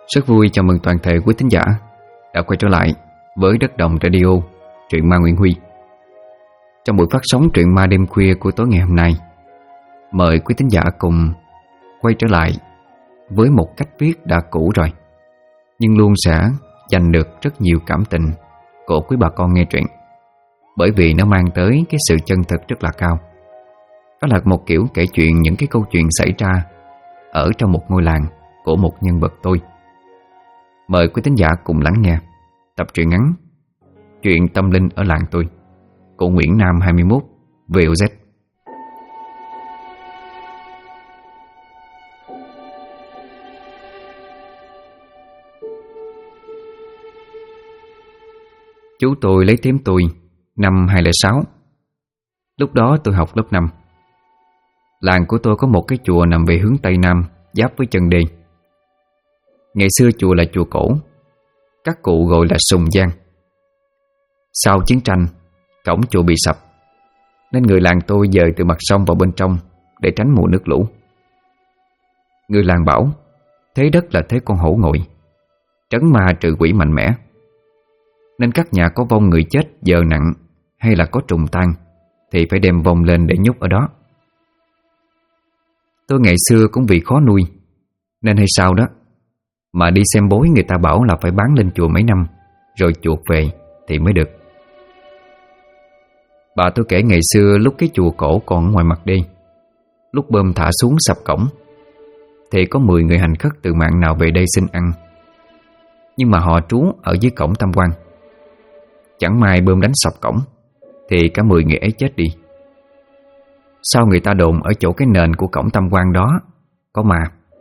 Rất vui chào mừng toàn thể quý thính giả đã quay trở lại với Đất Đồng Radio, truyện ma Nguyễn Huy. Trong buổi phát sóng truyện ma đêm khuya của tối ngày hôm nay, mời quý thính giả cùng quay trở lại với một cách viết đã cũ rồi, nhưng luôn sẽ giành được rất nhiều cảm tình của quý bà con nghe truyện, bởi vì nó mang tới cái sự chân thực rất là cao. Đó là một kiểu kể chuyện những cái câu chuyện xảy ra ở trong một ngôi làng của một nhân vật tôi. Mời quý thính giả cùng lắng nghe tập truyện ngắn Chuyện tâm linh ở làng tôi của Nguyễn Nam 21 VOZ. Chú tôi lấy thím tôi năm 2006. Lúc đó tôi học lớp 5. Làng của tôi có một cái chùa nằm về hướng Tây Nam, giáp với chân đê. Ngày xưa chùa là chùa cổ, các cụ gọi là Sùng Giang. Sau chiến tranh, cổng chùa bị sập, nên người làng tôi dời từ mặt sông vào bên trong để tránh mùa nước lũ. Người làng bảo thế đất là thế con hổ ngồi, trấn ma trừ quỷ mạnh mẽ, nên các nhà có vong người chết giờ nặng hay là có trùng tang thì phải đem vong lên để nhốt ở đó. Tôi ngày xưa cũng vì khó nuôi nên hay sao đó mà đi xem bói người ta bảo là phải bán lên chùa mấy năm rồi chuộc về thì mới được. Bà tôi kể ngày xưa lúc cái chùa cổ còn ở ngoài mặt đê, lúc bơm thả xuống sập cổng thì có 10 người hành khất từ mạng nào về đây xin ăn, nhưng mà họ trú ở dưới cổng tam quan. Chẳng may bơm đánh sập cổng thì cả 10 người ấy chết đi. Sau người ta đồn ở chỗ cái nền của cổng tam quan đó có ma.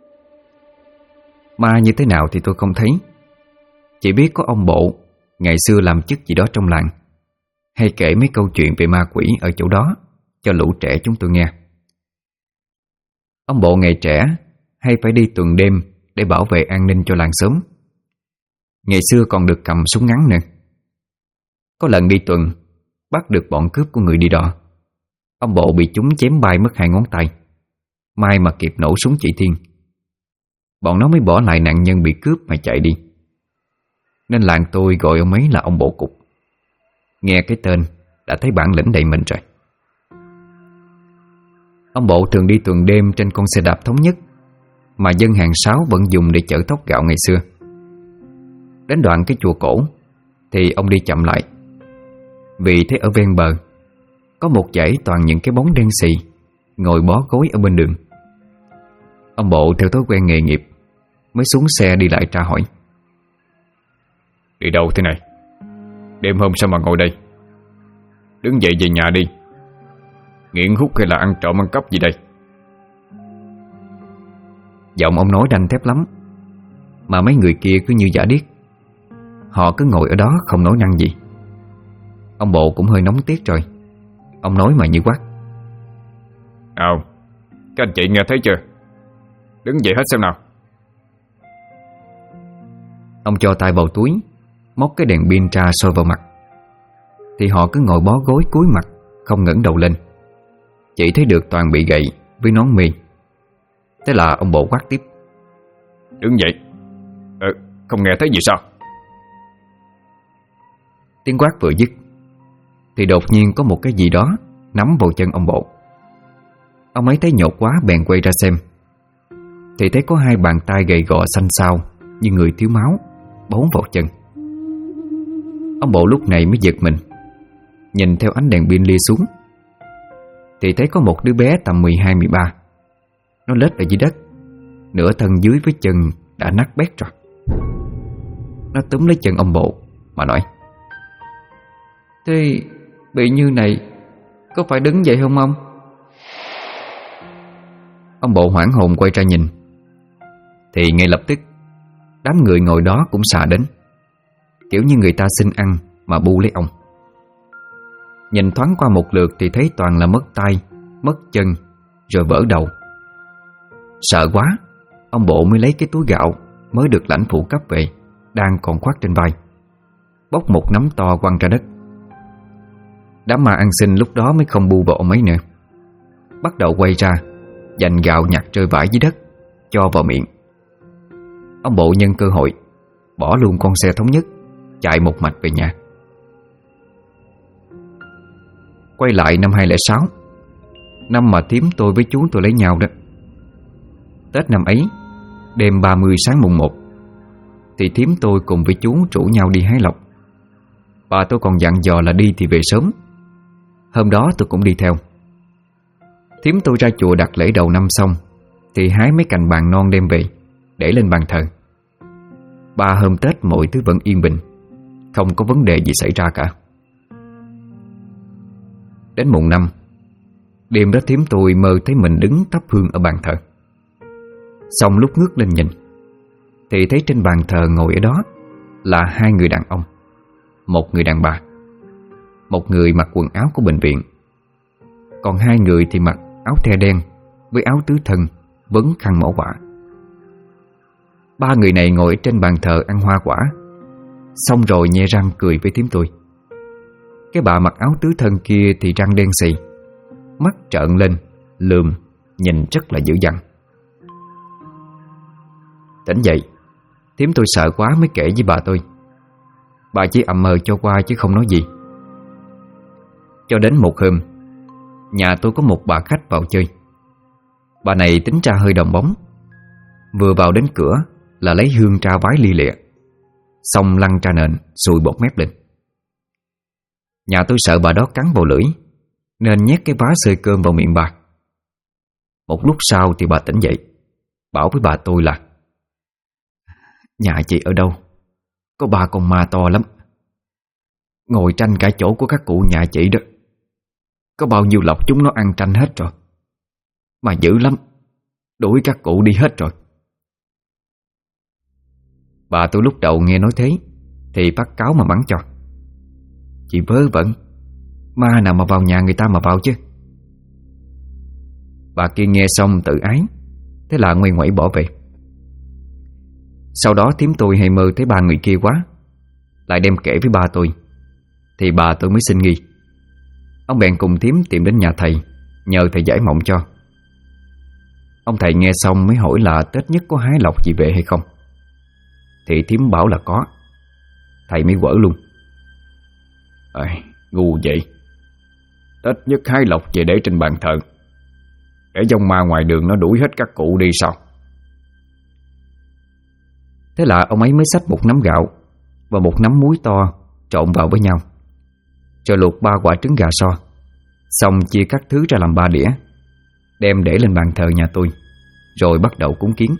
Ma như thế nào thì tôi không thấy, chỉ biết có ông bộ ngày xưa làm chức gì đó trong làng, hay kể mấy câu chuyện về ma quỷ ở chỗ đó cho lũ trẻ chúng tôi nghe. Ông bộ ngày trẻ hay phải đi tuần đêm để bảo vệ an ninh cho làng xóm. Ngày xưa còn được cầm súng ngắn nữa. Có lần đi tuần bắt được bọn cướp của người đi đò, ông bộ bị chúng chém bay mất 2 ngón tay. May mà kịp nổ súng chỉ thiên, bọn nó mới bỏ lại nạn nhân bị cướp mà chạy đi. Nên làng tôi gọi ông ấy là ông bộ cục. Nghe cái tên đã thấy bản lĩnh đầy mình rồi. Ông bộ thường đi tuần đêm trên con xe đạp thống nhất mà dân hàng Sáo vẫn dùng để chở thóc gạo ngày xưa. Đến đoạn cái chùa cổ thì ông đi chậm lại, vì thế ở ven bờ có một dãy toàn những cái bóng đen xì ngồi bó gối ở bên đường. Ông bộ theo thói quen nghề nghiệp mới xuống xe đi lại tra hỏi: "Đi đâu thế này? Đêm hôm sao mà ngồi đây? Đứng dậy về nhà đi. Nghiện hút hay là ăn trộm ăn cắp gì đây?" Giọng ông nói đanh thép lắm, mà mấy người kia cứ như giả điếc. Họ cứ ngồi ở đó không nói năng gì. Ông bộ cũng hơi nóng tiếc rồi. Ông nói mà như quát: "Nào, các anh chị nghe thấy chưa? Đứng dậy hết xem nào." Ông cho tay vào túi, móc cái đèn pin ra soi vào mặt. Thì họ cứ ngồi bó gối cúi mặt, không ngẩng đầu lên. Chỉ thấy được toàn bị gậy với nón mì. Thế là ông bộ quát tiếp: "Đứng dậy. Không nghe thấy gì sao?" Tiếng quát vừa dứt thì đột nhiên có một cái gì đó nắm vào chân ông bộ. Ông ấy thấy nhột quá bèn quay ra xem, thì thấy có 2 bàn tay gầy gò xanh xao như người thiếu máu bấu vào chân. Ông bộ lúc này mới giật mình, nhìn theo ánh đèn pin lia xuống thì thấy có một đứa bé tầm 12-13. Nó lết ở dưới đất, nửa thân dưới với chân đã nát bét rồi. Nó túm lấy chân ông bộ mà nói: "Thế bị như này có phải đứng dậy không ông?" Ông bộ hoảng hồn quay ra nhìn thì ngay lập tức đám người ngồi đó cũng xà đến, kiểu như người ta xin ăn mà bu lấy ông. Nhìn thoáng qua một lượt thì thấy toàn là mất tay, mất chân, rồi vỡ đầu. Sợ quá, ông bộ mới lấy cái túi gạo mới được lãnh phụ cấp về đang còn khoác trên vai, bốc một nắm to quăng ra đất. Đám ma ăn xin lúc đó mới không bu vào ông ấy nữa, bắt đầu quay ra giành gạo nhặt rơi vãi dưới đất cho vào miệng. ông bộ nhân cơ hội bỏ luôn con xe thống nhất, chạy một mạch về nhà. Quay lại năm 2006, năm mà thím tôi với chú tôi lấy nhau đó. Tết năm ấy, đêm 30 sáng mùng 1, thì thím tôi cùng với chú rủ nhau đi hái lộc. Bà tôi còn dặn dò là đi thì về sớm. Hôm đó tôi cũng đi theo. Thím tôi ra chùa đặt lễ đầu năm xong thì hái mấy cành bàng non đem về để lên bàn thờ. 3 hôm Tết mọi thứ vẫn yên bình, không có vấn đề gì xảy ra cả. Đến mùng 5, đêm đó thím tôi mơ thấy mình đứng thắp hương ở bàn thờ. Xong lúc ngước lên nhìn thì thấy trên bàn thờ ngồi ở đó là 2 người đàn ông, 1 người đàn bà. Một người mặc quần áo của bệnh viện, còn 2 người thì mặc áo the đen với áo tứ thân, vấn khăn mỏ quả. 3 người này ngồi trên bàn thờ ăn hoa quả, xong rồi nhe răng cười với thím tôi. Cái bà mặc áo tứ thân kia thì răng đen xì, mắt trợn lên, lườm, nhìn rất là dữ dằn. Tỉnh dậy, thím tôi sợ quá mới kể với bà tôi. Bà chỉ ậm ờ cho qua chứ không nói gì. Cho đến một hôm, nhà tôi có một bà khách vào chơi. Bà này tính ra hơi đòn bóng. Vừa vào đến cửa là lấy hương ra vái lia lịa, xong lăn ra nền, sùi bọt mép lên. Nhà tôi sợ bà đó cắn vào lưỡi, nên nhét cái vá xơi cơm vào miệng bà. Một lúc sau thì bà tỉnh dậy, bảo với bà tôi là: nhà chị ở đâu? Có 3 con ma to lắm, ngồi tranh cả chỗ của các cụ nhà chị đó. Có bao nhiêu lộc chúng nó ăn tranh hết rồi, mà dữ lắm, đuổi các cụ đi hết rồi. Bà tôi lúc đầu nghe nói thế thì bắt cáo mà mắng cho: chị vớ vẩn, ma nào mà vào nhà người ta mà vào chứ. Bà kia nghe xong tự ái, thế là ngoe ngoẩy bỏ về. Sau đó thím tôi hay mơ thấy 3 người kia quá, lại đem kể với ba tôi, thì bà tôi mới xin nghi. Ông bèn cùng thím tìm đến nhà thầy, nhờ thầy giải mộng cho. Ông thầy nghe xong mới hỏi là Tết nhất có hái lộc gì về hay không. Thì thím bảo là có. Thầy mới quở luôn: ngu vậy, Tết nhất hái lộc về để trên bàn thờ, để dòng ma ngoài đường nó đuổi hết các cụ đi sao? Thế là ông ấy mới xách một nắm gạo và một nắm muối to trộn vào với nhau, rồi luộc 3 quả trứng gà so, xong chia các thứ ra làm 3 đĩa, đem để lên bàn thờ nhà tôi, rồi bắt đầu cúng kiến.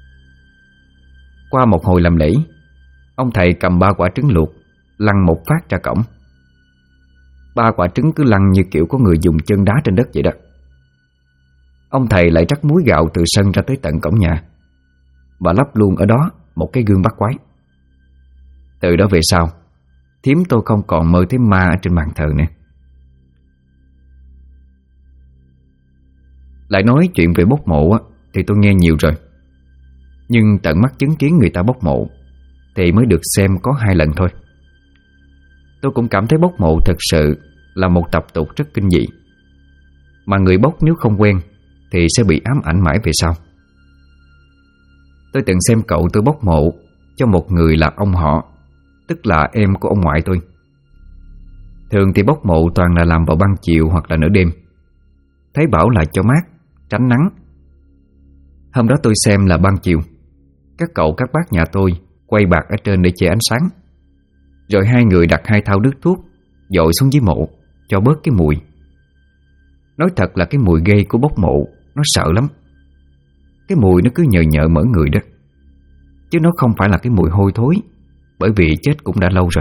Qua một hồi làm lễ, ông thầy cầm 3 quả trứng luộc lăn một phát ra cổng. 3 quả trứng cứ lăn như kiểu có người dùng chân đá trên đất vậy đó. Ông thầy lại rắc muối gạo từ sân ra tới tận cổng nhà, và lắp luôn ở đó một cái gương bắt quái. Từ đó về sau, thím tôi không còn mơ thấy ma ở trên bàn thờ nữa. Lại nói chuyện về bốc mộ á, thì tôi nghe nhiều rồi, nhưng tận mắt chứng kiến người ta bốc mộ thì mới được xem có 2 lần thôi. Tôi cũng cảm thấy bốc mộ thật sự là một tập tục rất kinh dị, mà người bốc nếu không quen thì sẽ bị ám ảnh mãi về sau. Tôi từng xem cậu tôi bốc mộ cho một người là ông họ, tức là em của ông ngoại tôi. Thường thì bốc mộ toàn là làm vào ban chiều hoặc là nửa đêm. Thấy bảo là cho mát, tránh nắng. Hôm đó tôi xem là ban chiều. Các cậu các bác nhà tôi quay bạt ở trên để che ánh sáng, rồi 2 người đặt 2 thau nước thuốc dội xuống dưới mộ cho bớt cái mùi. Nói thật là cái mùi ghê của bốc mộ nó sợ lắm. Cái mùi nó cứ nhờ nhợ mở người đó, chứ nó không phải là cái mùi hôi thối, bởi vì chết cũng đã lâu rồi.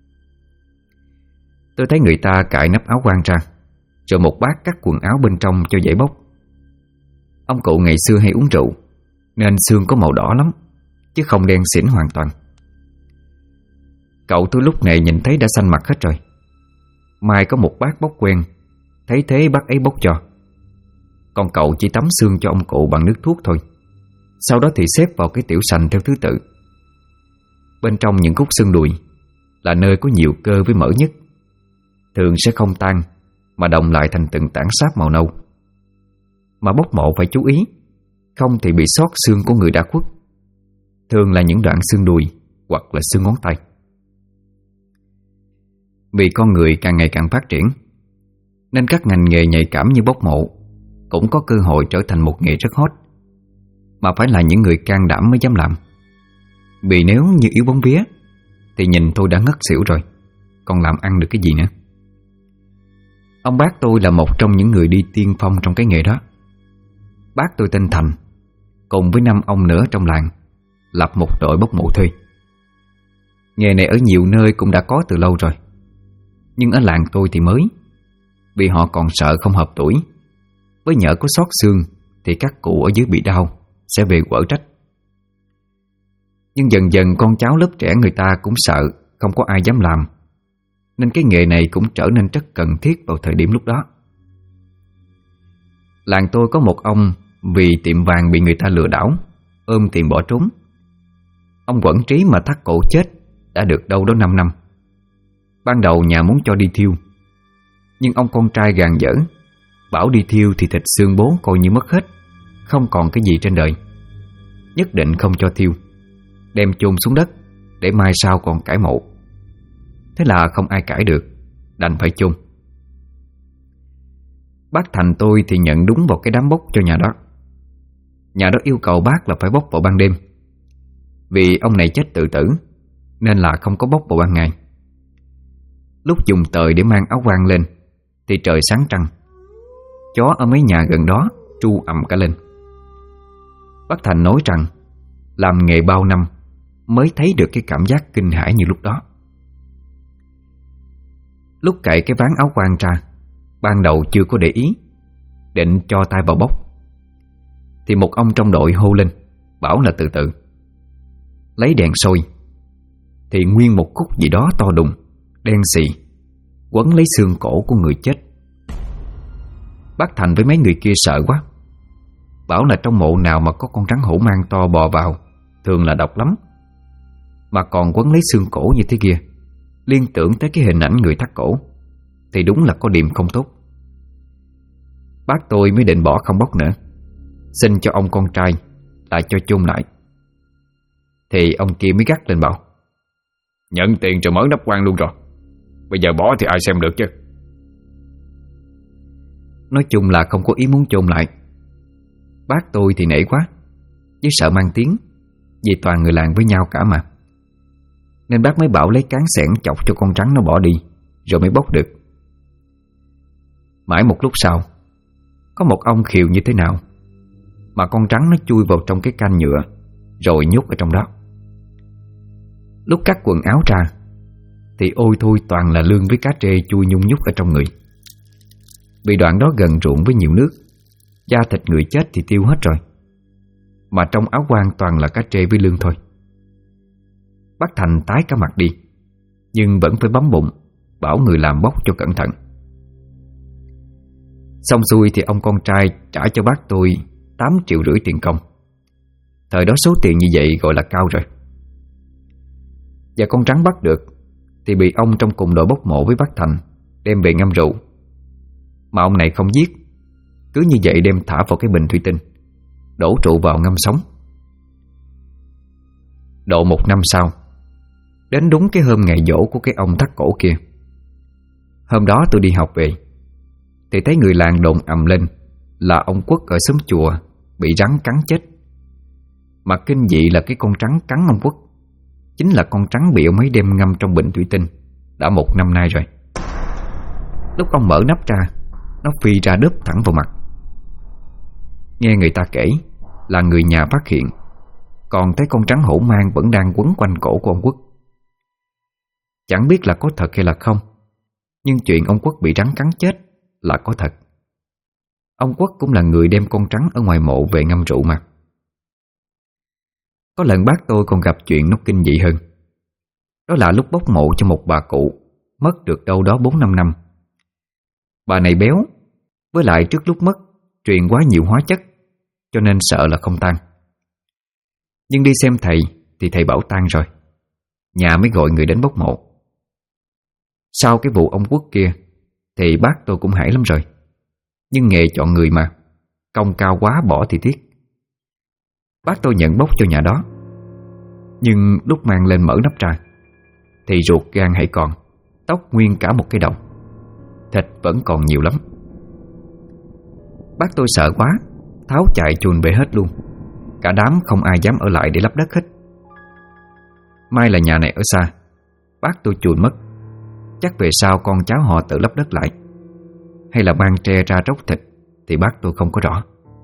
Tôi thấy người ta cạy nắp áo quan ra, rồi một bát cắt quần áo bên trong cho dễ bốc. Ông cụ ngày xưa hay uống rượu, nên xương có màu đỏ lắm, chứ không đen xỉn hoàn toàn. Cậu tôi lúc này nhìn thấy đã xanh mặt hết rồi. Mai có một bác bốc quen, thấy thế bác ấy bốc cho. Còn cậu chỉ tắm xương cho ông cụ bằng nước thuốc thôi. Sau đó thì xếp vào cái tiểu sành theo thứ tự. Bên trong những khúc xương đùi là nơi có nhiều cơ với mỡ nhất, thường sẽ không tan mà đọng lại thành từng tảng sáp màu nâu. Mà bốc mộ phải chú ý, không thì bị xót xương của người đã khuất. thường là những đoạn xương đùi hoặc là xương ngón tay. Vì con người càng ngày càng phát triển, nên các ngành nghề nhạy cảm như bốc mộ cũng có cơ hội trở thành một nghề rất hot, mà phải là những người can đảm mới dám làm. Vì nếu như yếu bóng vía thì nhìn tôi đã ngất xỉu rồi, còn làm ăn được cái gì nữa. Ông bác tôi là một trong những người đi tiên phong trong cái nghề đó. Bác tôi tên Thành, cùng với 5 ông nữa trong làng lập một đội bốc mộ thuê. Nghề này ở nhiều nơi cũng đã có từ lâu rồi, nhưng ở làng tôi thì mới, vì họ còn sợ không hợp tuổi, với nhỡ có xót xương thì các cụ ở dưới bị đau sẽ về quở trách. Nhưng dần dần con cháu lớp trẻ người ta cũng sợ không có ai dám làm, nên cái nghề này cũng trở nên rất cần thiết vào thời điểm lúc đó. Làng tôi có một ông vì tiệm vàng bị người ta lừa đảo, ôm tiền bỏ trốn. Ông quẫn trí mà thắt cổ chết đã được đâu đó 5 năm. Ban đầu nhà muốn cho đi thiêu, nhưng ông con trai gàn dở, bảo đi thiêu thì thịt xương bố coi như mất hết, không còn cái gì trên đời. Nhất định không cho thiêu, đem chôn xuống đất để mai sau còn cải mộ. Thế là không ai cãi được, đành phải chôn. Bác Thành tôi thì nhận đúng vào cái đám bốc cho nhà đó. Nhà đó yêu cầu bác là phải bốc vào ban đêm, vì ông này chết tự tử, nên là không có bốc vào ban ngày. Lúc dùng tời để mang áo quan lên thì trời sáng trăng, chó ở mấy nhà gần đó tru ầm cả lên. Bác Thành nói rằng làm nghề bao năm mới thấy được cái cảm giác kinh hãi như lúc đó. Lúc cậy cái ván áo quan ra, ban đầu chưa có để ý, định cho tay vào bốc, thì một ông trong đội hô lên bảo là từ từ. Lấy đèn soi thì nguyên một khúc gì đó to đùng, đen xì, quấn lấy xương cổ của người chết. Bác Thành với mấy người kia sợ quá, bảo là trong mộ nào mà có con rắn hổ mang to bò vào thường là độc lắm, mà còn quấn lấy xương cổ như thế kia, liên tưởng tới cái hình ảnh người thắt cổ, thì đúng là có điểm không tốt. Bác tôi mới định bỏ không bốc nữa, xin cho ông con trai là cho chôn lại. Thì ông kia mới gắt lên bảo: nhận tiền rồi mở nắp quan luôn rồi, bây giờ bỏ thì ai xem được chứ. Nói chung là không có ý muốn chôn lại. Bác tôi thì nể quá, với sợ mang tiếng, vì toàn người làng với nhau cả mà, nên bác mới bảo lấy cán xẻng chọc cho con rắn nó bỏ đi, rồi mới bốc được. Mãi một lúc sau, có một ông khều như thế nào mà con rắn nó chui vào trong cái can nhựa, rồi nhốt ở trong đó. Lúc cắt quần áo ra thì ôi thôi toàn là lương với cá trê chui nhung nhúc ở trong người. Vì đoạn đó gần ruộng với nhiều nước, da thịt người chết thì tiêu hết rồi, mà trong áo quan toàn là cá trê với lương thôi. Bác Thành tái cả mặt đi, nhưng vẫn phải bấm bụng bảo người làm bốc cho cẩn thận. Xong xuôi thì ông con trai trả cho bác tôi 8,5 triệu tiền công. Thời đó số tiền như vậy gọi là cao rồi. Và con rắn bắt được thì bị ông trong cùng đội bốc mộ với bác Thành đem về ngâm rượu. Mà ông này không giết, cứ như vậy đem thả vào cái bình thủy tinh, đổ rượu vào ngâm sống. Độ 1 năm sau, đến đúng cái hôm ngày giỗ của cái ông thắt cổ kia. Hôm đó tôi đi học về thì thấy người làng đồn ầm lên là ông Quốc ở xóm chùa bị rắn cắn chết. Mà kinh dị là cái con rắn cắn ông Quốc chính là con rắn bị ông ấy đem ngâm trong bình thủy tinh đã 1 năm nay rồi. Lúc ông mở nắp ra, nó phi ra đớp thẳng vào mặt. Nghe người ta kể là người nhà phát hiện, còn thấy con rắn hổ mang vẫn đang quấn quanh cổ của ông Quốc. Chẳng biết là có thật hay là không, nhưng chuyện ông Quốc bị rắn cắn chết là có thật. Ông Quốc cũng là người đem con rắn ở ngoài mộ về ngâm rượu mà. Có lần bác tôi còn gặp chuyện nó kinh dị hơn. Đó là lúc bốc mộ cho một bà cụ mất được đâu đó 4-5 năm. Bà này béo, với lại trước lúc mất truyền quá nhiều hóa chất, cho nên sợ là không tan. Nhưng đi xem thầy thì thầy bảo tan rồi. Nhà mới gọi người đến bốc mộ. Sau cái vụ ông Quốc kia thì bác tôi cũng hãi lắm rồi. Nhưng nghề chọn người mà, công cao quá bỏ thì tiếc. Bác tôi nhận bốc cho nhà đó. Nhưng lúc mang lên mở nắp ra thì ruột gan hãy còn, tóc nguyên cả một cái đầu, thịt vẫn còn nhiều lắm. Bác tôi sợ quá, tháo chạy chùn về hết luôn. Cả đám không ai dám ở lại để lấp đất hết. May là nhà này ở xa, bác tôi chùn mất. Chắc về sau con cháu họ tự lấp đất lại, hay là mang tre ra róc thịt thì bác tôi không có rõ.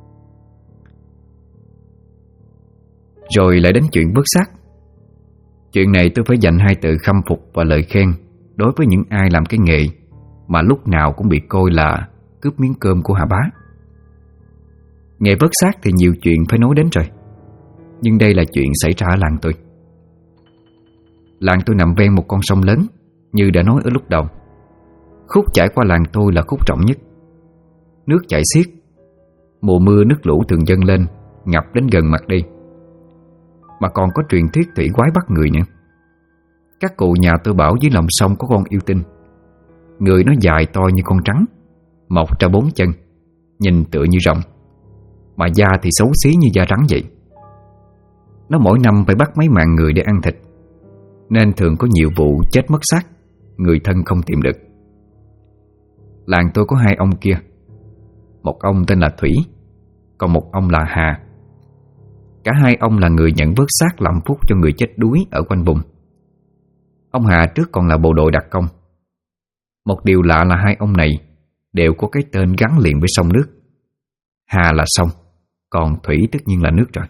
Rồi lại đến chuyện vớt xác. Chuyện này tôi phải dành hai từ khâm phục và lời khen đối với những ai làm cái nghề mà lúc nào cũng bị coi là cướp miếng cơm của Hà Bá. Nghề vớt xác thì nhiều chuyện phải nói đến rồi, nhưng đây là chuyện xảy ra ở làng tôi. Làng tôi nằm ven một con sông lớn, như đã nói ở lúc đầu. Khúc chảy qua làng tôi là khúc rộng nhất. Nước chảy xiết, mùa mưa nước lũ thường dâng lên, ngập đến gần mặt đi. Mà còn có truyền thuyết thủy quái bắt người nữa. Các cụ nhà tôi bảo dưới lòng sông có con yêu tinh. Người nó dài to như con trắng, mọc ra 4 chân, nhìn tựa như rồng, mà da thì xấu xí như da rắn vậy. Nó mỗi năm phải bắt mấy mạng người để ăn thịt, nên thường có nhiều vụ chết mất xác, người thân không tìm được. Làng tôi có 2 ông kia. Một ông tên là Thủy, còn một ông là Hà. Cả 2 ông là người nhận vớt xác làm phúc cho người chết đuối ở quanh vùng. Ông Hà trước còn là bộ đội đặc công. Một điều lạ là 2 ông này đều có cái tên gắn liền với sông nước. Hà là sông, còn Thủy tất nhiên là nước rồi.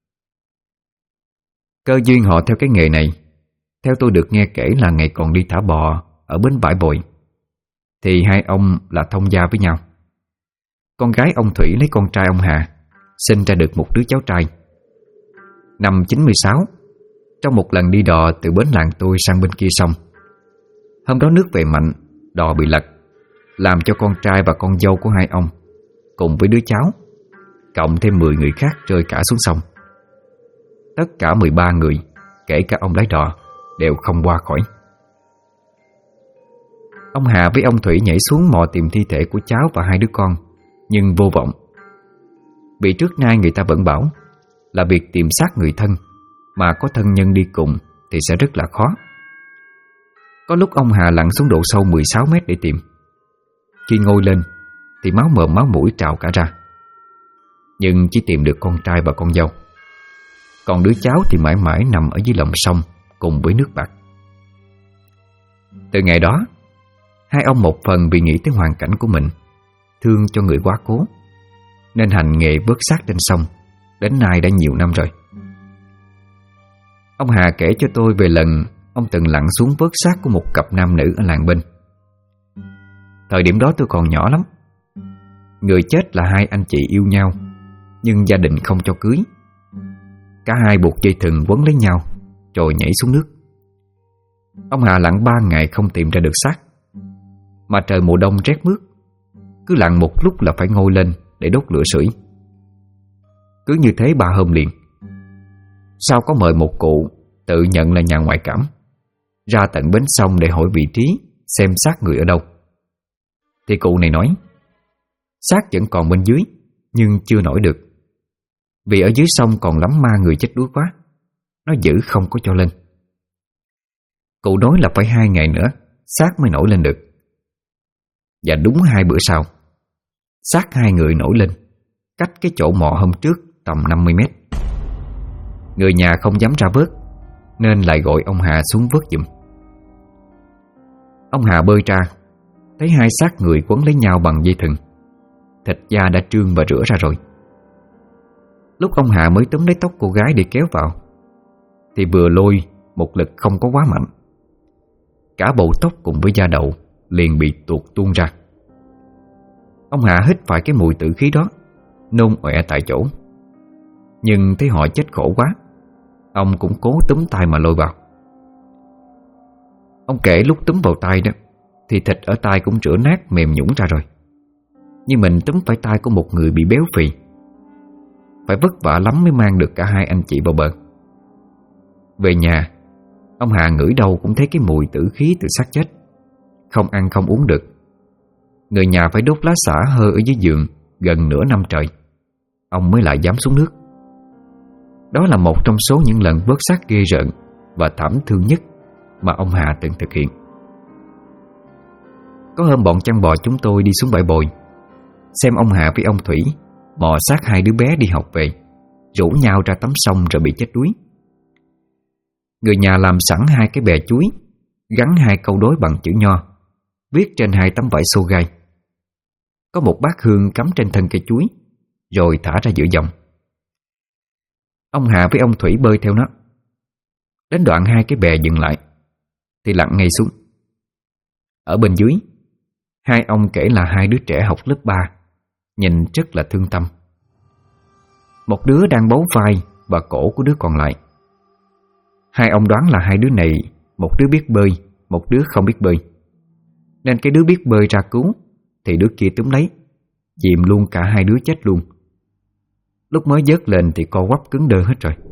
Cơ duyên họ theo cái nghề này, theo tôi được nghe kể là ngày còn đi thả bò ở bến bãi bồi, thì 2 ông là thông gia với nhau. Con gái ông Thủy lấy con trai ông Hà, sinh ra được một đứa cháu trai. Năm 96, trong một lần đi đò từ bến làng tôi sang bên kia sông, hôm đó nước về mạnh, đò bị lật, làm cho con trai và con dâu của 2 ông cùng với đứa cháu, cộng thêm 10 người khác rơi cả xuống sông. Tất cả 13 người, kể cả ông lái đò, đều không qua khỏi. Ông Hà với ông Thủy nhảy xuống mò tìm thi thể của cháu và 2 đứa con, nhưng vô vọng. Vì trước nay người ta vẫn bảo là việc tìm xác người thân mà có thân nhân đi cùng thì sẽ rất là khó. Có lúc ông Hà lặn xuống độ sâu 16 mét để tìm. Khi ngồi lên thì máu mồm máu mũi trào cả ra, nhưng chỉ tìm được con trai và con dâu. Còn đứa cháu thì mãi mãi nằm ở dưới lòng sông cùng với nước bạc. Từ ngày đó, 2 ông một phần vì nghĩ tới hoàn cảnh của mình, thương cho người quá cố, nên hành nghề vớt xác trên sông đến nay đã nhiều năm rồi. Ông Hà kể cho tôi về lần ông từng lặn xuống vớt xác của một cặp nam nữ ở làng bên. Thời điểm đó tôi còn nhỏ lắm. Người chết là 2 anh chị yêu nhau, nhưng gia đình không cho cưới. Cả hai buộc dây thừng quấn lấy nhau rồi nhảy xuống nước. Ông Hà lặn 3 ngày không tìm ra được xác. Mà trời mùa đông rét mướt, cứ lặn một lúc là phải ngồi lên để đốt lửa sưởi. Cứ như thế 3 hôm liền. Sau có mời một cụ tự nhận là nhà ngoại cảm ra tận bến sông để hỏi vị trí, xem xác người ở đâu. Thì cụ này nói xác vẫn còn bên dưới, nhưng chưa nổi được, vì ở dưới sông còn lắm ma người chết đuối quá, nó giữ không có cho lên. Cụ nói là phải 2 ngày nữa xác mới nổi lên được. Và đúng 2 bữa sau, xác 2 người nổi lên cách cái chỗ mò hôm trước tầm 50 mét. Người nhà không dám ra vớt, nên lại gọi ông Hà xuống vớt giùm. Ông Hà bơi ra, thấy 2 xác người quấn lấy nhau bằng dây thừng, thịt da đã trương và rửa ra rồi. Lúc ông Hà mới túm lấy tóc cô gái để kéo vào, thì vừa lôi một lực không có quá mạnh, cả bộ tóc cùng với da đầu liền bị tuột tuôn ra. Ông Hà hít phải cái mùi tử khí đó, nôn ọe tại chỗ. Nhưng thấy họ chết khổ quá, ông cũng cố túm tay mà lôi vào. Ông kể lúc túm vào tay đó thì thịt ở tay cũng rửa nát mềm nhũn ra rồi, nhưng mình túm phải tay của một người bị béo phì. Phải vất vả lắm mới mang được cả 2 anh chị vào bờ. Về nhà, ông Hà ngửi đâu cũng thấy cái mùi tử khí từ xác chết. Không ăn không uống được. Người nhà phải đốt lá xả hơ ở dưới giường gần nửa năm trời, ông mới lại dám xuống nước. Đó là một trong số những lần vớt xác ghê rợn và thảm thương nhất mà ông Hà từng thực hiện. Có hôm bọn chăn bò chúng tôi đi xuống bãi bồi, xem ông Hà với ông Thủy mò xác hai đứa bé đi học về, rủ nhau ra tắm sông rồi bị chết đuối. Người nhà làm sẵn hai cái bè chuối, gắn hai câu đối bằng chữ nho, viết trên hai tấm vải xô gai. Có một bát hương cắm trên thân cây chuối, rồi thả ra giữa dòng. Ông Hà với ông Thủy bơi theo nó. Đến đoạn hai cái bè dừng lại thì lặn ngay xuống. Ở bên dưới, hai ông kể là hai đứa trẻ học lớp 3, nhìn rất là thương tâm. Một đứa đang bấu vai và cổ của đứa còn lại. Hai ông đoán là hai đứa này, một đứa biết bơi, một đứa không biết bơi, nên cái đứa biết bơi ra cứu thì đứa kia túm lấy, chìm luôn cả hai đứa chết luôn. Lúc mới vớt lên thì co quắp cứng đơ hết rồi.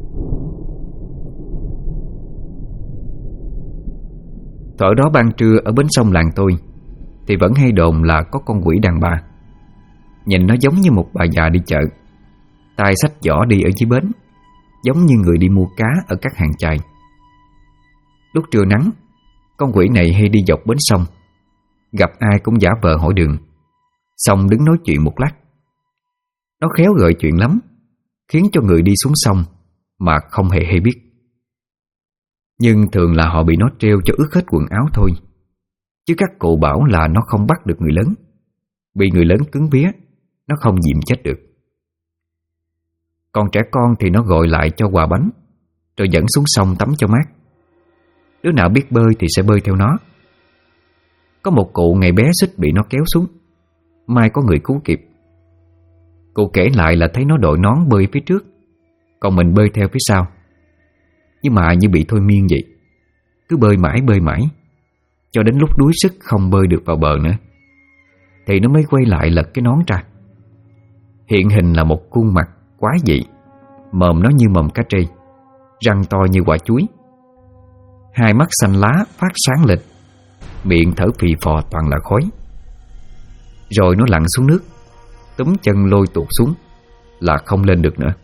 Thuở đó ban trưa ở bến sông làng tôi thì vẫn hay đồn là có con quỷ đàn bà. Nhìn nó giống như một bà già đi chợ, tay xách giỏ đi ở dưới bến, giống như người đi mua cá ở các hàng chài. Lúc trưa nắng, con quỷ này hay đi dọc bến sông, gặp ai cũng giả vờ hỏi đường, xong đứng nói chuyện một lát. Nó khéo gợi chuyện lắm, khiến cho người đi xuống sông mà không hề hay biết. Nhưng thường là họ bị nó treo cho ướt hết quần áo thôi, chứ các cụ bảo là nó không bắt được người lớn. Bị người lớn cứng vía, nó không dìm chết được. Còn trẻ con thì nó gọi lại cho quà bánh, rồi dẫn xuống sông tắm cho mát. Đứa nào biết bơi thì sẽ bơi theo nó. Có một cụ ngày bé suýt bị nó kéo xuống, may có người cứu kịp. Cụ kể lại là thấy nó đội nón bơi phía trước, còn mình bơi theo phía sau. Nhưng mà như bị thôi miên vậy, cứ bơi mãi, cho đến lúc đuối sức không bơi được vào bờ nữa, thì nó mới quay lại lật cái nón ra. Hiện hình là một khuôn mặt quái dị, mồm nó như mồm cá trê, răng to như quả chuối, hai mắt xanh lá phát sáng lên, miệng thở phì phò toàn là khói. Rồi nó lặn xuống nước, túm chân lôi tuột xuống là không lên được nữa.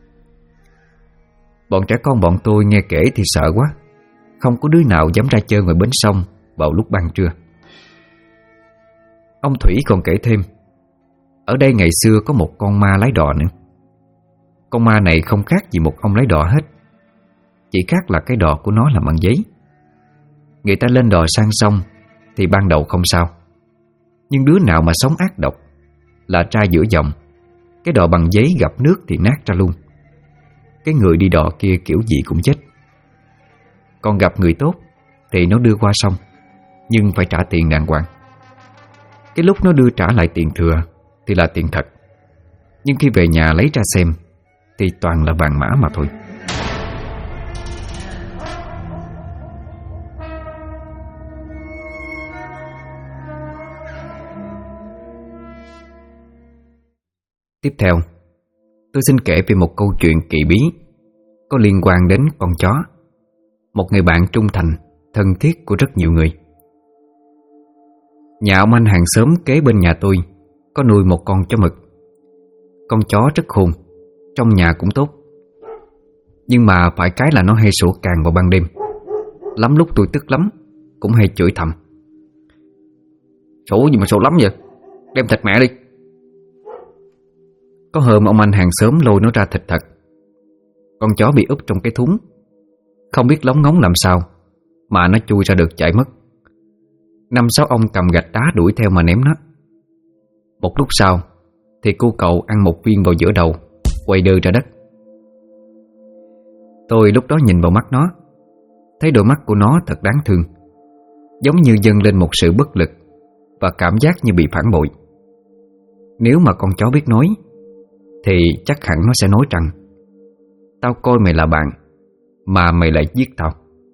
Bọn trẻ con bọn tôi nghe kể thì sợ quá, không có đứa nào dám ra chơi ngoài bến sông vào lúc ban trưa. Ông Thủy còn kể thêm, ở đây ngày xưa có một con ma lái đò nữa. Con ma này không khác gì một ông lái đò hết, chỉ khác là cái đò của nó làm bằng giấy. Người ta lên đò sang sông thì ban đầu không sao, nhưng đứa nào mà sống ác độc là tra giữa dòng, cái đò bằng giấy gặp nước thì nát ra luôn. Cái người đi đò kia kiểu gì cũng chết. Còn gặp người tốt thì nó đưa qua sông, nhưng phải trả tiền đàng hoàng. Cái lúc nó đưa trả lại tiền thừa thì là tiền thật, nhưng khi về nhà lấy ra xem thì toàn là vàng mã mà thôi. Tiếp theo, tôi xin kể về một câu chuyện kỳ bí có liên quan đến con chó, một người bạn trung thành, thân thiết của rất nhiều người. Nhà ông anh hàng xóm kế bên nhà tôi có nuôi một con chó mực. Con chó rất khôn, trong nhà cũng tốt, nhưng mà phải cái là nó hay sủa càng vào ban đêm. Lắm lúc tôi tức lắm, cũng hay chửi thầm: "Sủa gì mà sủa lắm vậy? Đem thịt mẹ đi." Có hôm ông anh hàng xóm lôi nó ra thịt thật. Con chó bị úp trong cái thúng, không biết lóng ngóng làm sao mà nó chui ra được chạy mất. 5-6 ông cầm gạch đá đuổi theo mà ném nó. Một lúc sau thì cô cậu ăn một viên vào giữa đầu, quay đơ ra đất. Tôi lúc đó nhìn vào mắt nó, thấy đôi mắt của nó thật đáng thương, giống như dâng lên một sự bất lực và cảm giác như bị phản bội. Nếu mà con chó biết nói thì chắc hẳn nó sẽ nói rằng: "Tao coi mày là bạn mà mày lại giết tao."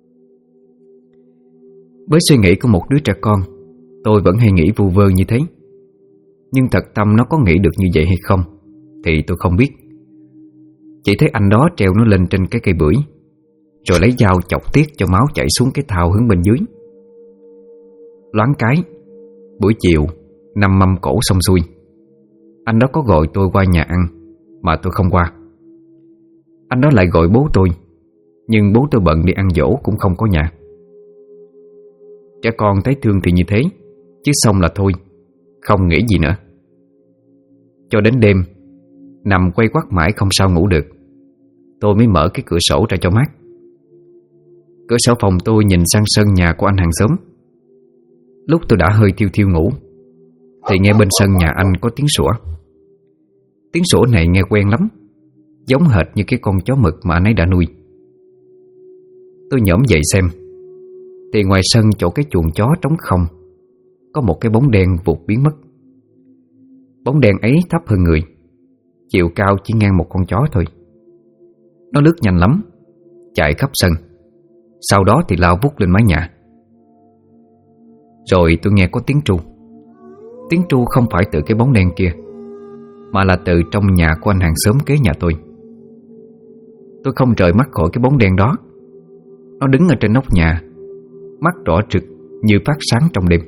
Với suy nghĩ của một đứa trẻ con, tôi vẫn hay nghĩ vu vơ như thế. Nhưng thật tâm nó có nghĩ được như vậy hay không thì tôi không biết. Chỉ thấy anh đó treo nó lên trên cái cây bưởi, rồi lấy dao chọc tiết cho máu chảy xuống cái thau hướng bên dưới. Loáng cái, buổi chiều, nằm mâm cổ xong xuôi, anh đó có gọi tôi qua nhà ăn mà tôi không qua. Anh đó lại gọi bố tôi, nhưng bố tôi bận đi ăn giỗ cũng không có nhà. Trẻ con thấy thương thì như thế, chứ xong là thôi, không nghĩ gì nữa. Cho đến đêm, nằm quay quắt mãi không sao ngủ được, tôi mới mở cái cửa sổ ra cho mát. Cửa sổ phòng tôi nhìn sang sân nhà của anh hàng xóm. Lúc tôi đã hơi thiêu thiêu ngủ thì nghe bên sân nhà anh có tiếng sủa. Tiếng sủa này nghe quen lắm, giống hệt như cái con chó mực mà anh ấy đã nuôi. Tôi nhổm dậy xem, thì ngoài sân chỗ cái chuồng chó trống không có một cái bóng đen vụt biến mất. Bóng đen ấy thấp hơn người, chiều cao chỉ ngang một con chó thôi. Nó lướt nhanh lắm, chạy khắp sân, sau đó thì lao vút lên mái nhà. Rồi tôi nghe có tiếng tru. Tiếng tru không phải từ cái bóng đen kia, mà là từ trong nhà của anh hàng xóm kế nhà tôi. Tôi không rời mắt khỏi cái bóng đen đó. Nó đứng ở trên nóc nhà, mắt đỏ rực như phát sáng trong đêm.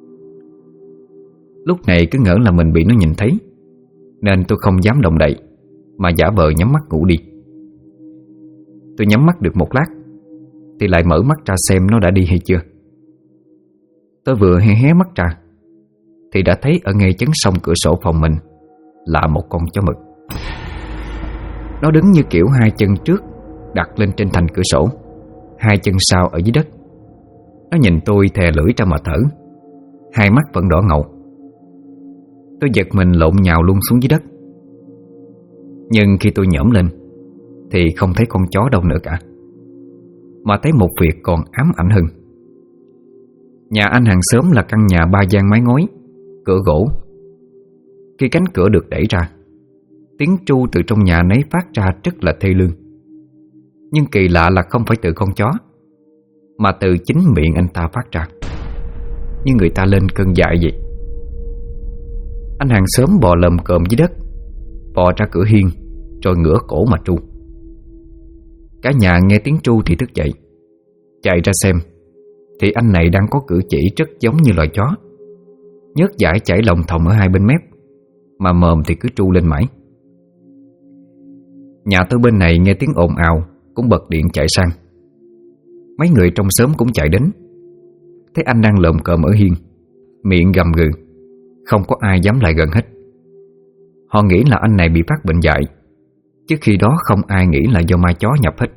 Lúc này cứ ngỡ là mình bị nó nhìn thấy, nên tôi không dám động đậy, mà giả vờ nhắm mắt ngủ đi. Tôi nhắm mắt được một lát thì lại mở mắt ra xem nó đã đi hay chưa. Tôi vừa hé mắt ra thì đã thấy ở ngay chắn song cửa sổ phòng mình là một con chó mực. Nó đứng như kiểu hai chân trước đặt lên trên thành cửa sổ, hai chân sau ở dưới đất. Nó nhìn tôi thè lưỡi ra mà thở, hai mắt vẫn đỏ ngầu. Tôi giật mình lộn nhào luôn xuống dưới đất. Nhưng khi tôi nhổm lên thì không thấy con chó đâu nữa cả, mà thấy một việc còn ám ảnh hơn. Nhà anh hàng xóm là căn nhà 3 gian mái ngói, cửa gỗ. Khi cánh cửa được đẩy ra, tiếng tru từ trong nhà nấy phát ra rất là thê lương. Nhưng kỳ lạ là không phải từ con chó, mà từ chính miệng anh ta phát ra, như người ta lên cơn dại vậy. Anh hàng xóm bò lồm cồm dưới đất, bò ra cửa hiên, rồi ngửa cổ mà tru. Cả nhà nghe tiếng tru thì thức dậy, chạy ra xem thì anh này đang có cử chỉ rất giống như loài chó, nhớt dãi chảy lòng thòng ở hai bên mép, mà mồm thì cứ tru lên mãi. Nhà tôi bên này nghe tiếng ồn ào cũng bật điện chạy sang. Mấy người trong xóm cũng chạy đến, thấy anh đang lồm cồm ở hiên, miệng gầm gừ, không có ai dám lại gần hết. Họ nghĩ là anh này bị phát bệnh dại, chứ khi đó không ai nghĩ là do ma chó nhập hết.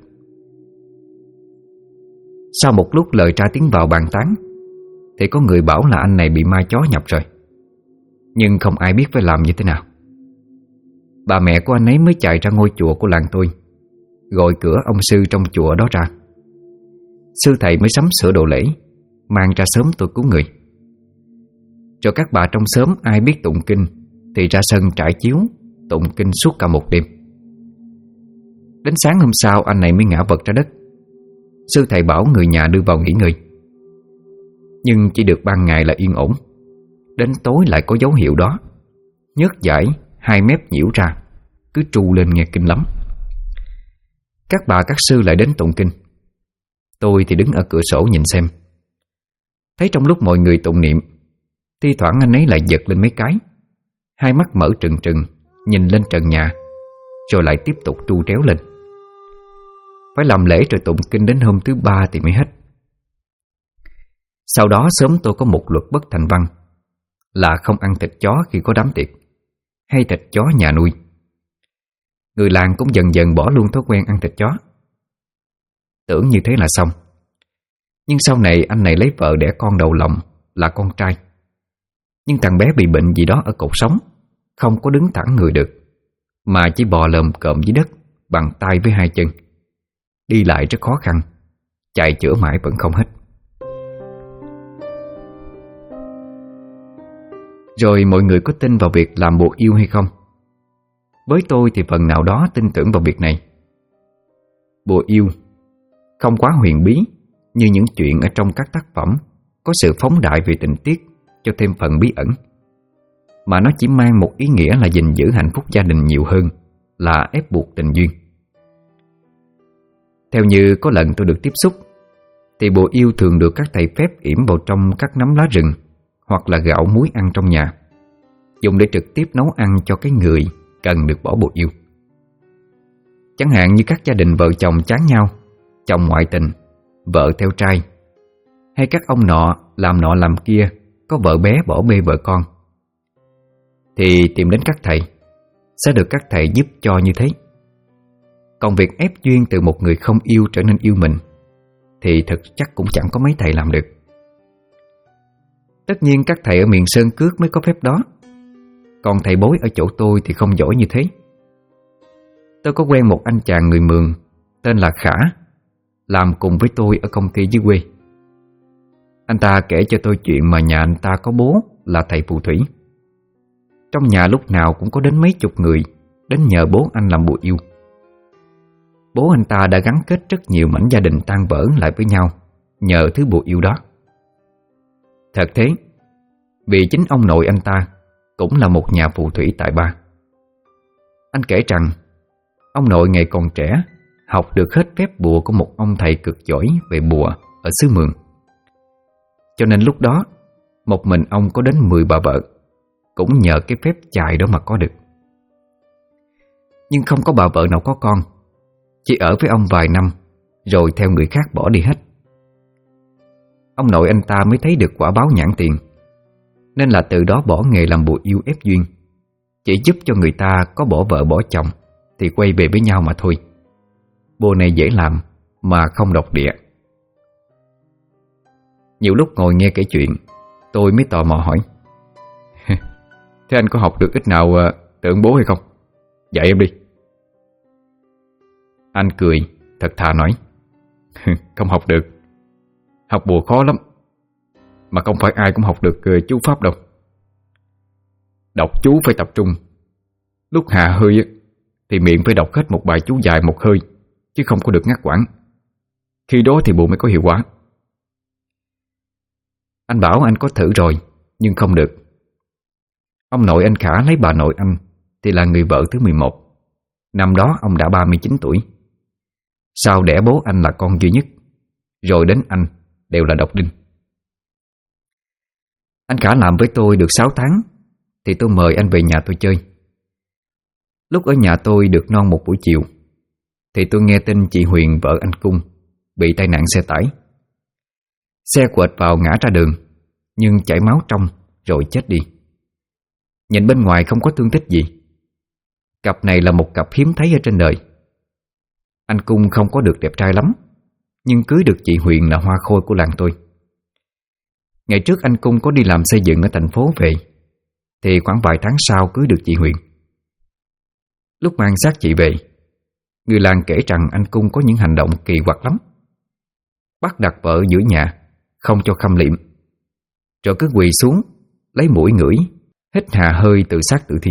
Sau một lúc lời ra tiếng vào bàn tán thì có người bảo là anh này bị ma chó nhập rồi, nhưng không ai biết phải làm như thế nào. Bà mẹ của anh ấy mới chạy ra ngôi chùa của làng tôi, gọi cửa ông sư trong chùa đó ra. Sư thầy mới sắm sửa đồ lễ, mang ra sớm tôi cứu người. Cho các bà trong xóm ai biết tụng kinh thì ra sân trải chiếu tụng kinh suốt cả một đêm. Đến sáng hôm sau anh này mới ngã vật ra đất. Sư thầy bảo người nhà đưa vào nghỉ ngơi. Nhưng chỉ được ban ngày là yên ổn, đến tối lại có dấu hiệu đó, nhớt dãi, hai mép nhiễu ra, cứ tru lên nghe kinh lắm. Các bà các sư lại đến tụng kinh. Tôi thì đứng ở cửa sổ nhìn xem. Thấy trong lúc mọi người tụng niệm, thi thoảng anh ấy lại giật lên mấy cái, hai mắt mở trừng trừng nhìn lên trần nhà, rồi lại tiếp tục tru tréo lên. Phải làm lễ rồi tụng kinh đến hôm thứ 3 thì mới hết. Sau đó sớm tôi có một luật bất thành văn là không ăn thịt chó khi có đám tiệc, hay thịt chó nhà nuôi. Người làng cũng dần dần bỏ luôn thói quen ăn thịt chó. Tưởng như thế là xong. Nhưng sau này anh này lấy vợ đẻ con đầu lòng là con trai. Nhưng thằng bé bị bệnh gì đó ở cột sống, không có đứng thẳng người được, mà chỉ bò lồm cộm dưới đất bằng tay với hai chân. Đi lại rất khó khăn, chạy chữa mãi vẫn không hết. Rồi mọi người có tin vào việc làm bùa yêu hay không? Với tôi thì phần nào đó tin tưởng vào việc này. Bùa yêu không quá huyền bí như những chuyện ở trong các tác phẩm có sự phóng đại về tình tiết cho thêm phần bí ẩn, mà nó chỉ mang một ý nghĩa là gìn giữ hạnh phúc gia đình nhiều hơn là ép buộc tình duyên. Theo như có lần tôi được tiếp xúc, thì bùa yêu thường được các thầy phép yểm vào trong các nắm lá rừng hoặc là gạo muối ăn trong nhà, dùng để trực tiếp nấu ăn cho cái người cần được bỏ bùa yêu. Chẳng hạn như các gia đình vợ chồng chán nhau, chồng ngoại tình, vợ theo trai, hay các ông nọ làm kia, có vợ bé bỏ bê vợ con, thì tìm đến các thầy sẽ được các thầy giúp cho như thế. Còn việc ép duyên từ một người không yêu trở nên yêu mình thì thực chắc cũng chẳng có mấy thầy làm được. Tất nhiên các thầy ở miền Sơn Cước mới có phép đó, còn thầy bói ở chỗ tôi thì không giỏi như thế. Tôi có quen một anh chàng người Mường tên là Khả, làm cùng với tôi ở công ty dưới quê. Anh ta kể cho tôi chuyện mà nhà anh ta có bố là thầy phù thủy. Trong nhà lúc nào cũng có đến mấy chục người đến nhờ bố anh làm bùa yêu. Bố anh ta đã gắn kết rất nhiều mảnh gia đình tan vỡ lại với nhau nhờ thứ bùa yêu đó. Thật thế, vì chính ông nội anh ta cũng là một nhà phù thủy tài ba. Anh kể rằng ông nội ngày còn trẻ học được hết phép bùa của một ông thầy cực giỏi về bùa ở xứ Mường. Cho nên lúc đó một mình ông có đến 10 bà vợ, cũng nhờ cái phép chài đó mà có được. Nhưng không có bà vợ nào có con, chỉ ở với ông vài năm rồi theo người khác bỏ đi hết. Ông nội anh ta mới thấy được quả báo nhãn tiền, nên là từ đó bỏ nghề làm bùa yêu ép duyên, chỉ giúp cho người ta có bỏ vợ bỏ chồng thì quay về với nhau mà thôi. Bùa này dễ làm mà không độc địa. Nhiều lúc ngồi nghe kể chuyện, tôi mới tò mò hỏi: thế anh có học được ít nào tượng bố hay không? Dạy em đi. Anh cười thật thà nói: không học được. Học bùa khó lắm, mà không phải ai cũng học được chú pháp đâu. Đọc chú phải tập trung. Lúc hạ hơi thì miệng phải đọc hết một bài chú dài một hơi, chứ không có được ngắt quãng. Khi đó thì bùa mới có hiệu quả. Anh bảo anh có thử rồi, nhưng không được. Ông nội anh Khả lấy bà nội anh thì là người vợ thứ 11. Năm đó ông đã 39 tuổi. Sau đẻ bố anh là con duy nhất, rồi đến anh đều là độc đinh. Anh Khả làm với tôi được 6 tháng thì tôi mời anh về nhà tôi chơi. Lúc ở nhà tôi được non một buổi chiều thì tôi nghe tin chị Huyền, vợ anh Cung, bị tai nạn xe tải. Xe quệt vào ngã ra đường, nhưng chảy máu trong rồi chết đi. Nhìn bên ngoài không có thương tích gì. Cặp này là một cặp hiếm thấy ở trên đời. Anh Cung không có được đẹp trai lắm, nhưng cưới được chị Huyền là hoa khôi của làng tôi. Ngày trước anh Cung có đi làm xây dựng ở thành phố về, thì khoảng vài tháng sau cưới được chị Huyền. Lúc mang xác chị về, người làng kể rằng anh Cung có những hành động kỳ quặc lắm. Bắt đặt vợ giữa nhà, không cho khâm liệm, rồi cứ quỳ xuống, lấy mũi ngửi, hít hà hơi tự sát tự thi.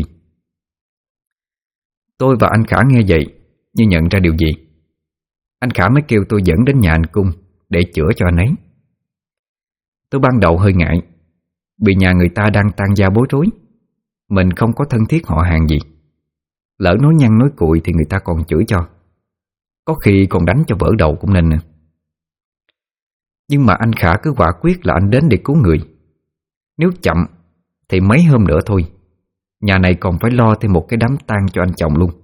Tôi và anh Khả nghe vậy như nhận ra điều gì. Anh Khả mới kêu tôi dẫn đến nhà anh Cung để chữa cho anh ấy. Tôi ban đầu hơi ngại, vì nhà người ta đang tang gia bối rối, mình không có thân thiết họ hàng gì. Lỡ nói nhăn nói cuội thì người ta còn chửi cho, có khi còn đánh cho vỡ đầu cũng nên nè. Nhưng mà anh Khả cứ quả quyết là anh đến để cứu người. Nếu chậm thì mấy hôm nữa thôi, nhà này còn phải lo thêm một cái đám tang cho anh chồng luôn.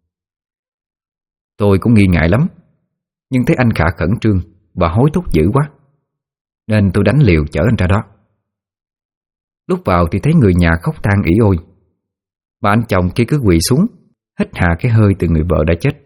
Tôi cũng nghi ngại lắm, nhưng thấy anh Khả khẩn trương và hối thúc dữ quá, nên tôi đánh liều chở anh ra đó. Lúc vào thì thấy người nhà khóc than ỉ ôi, và anh chồng kia cứ quỳ xuống, hít hà cái hơi từ người vợ đã chết.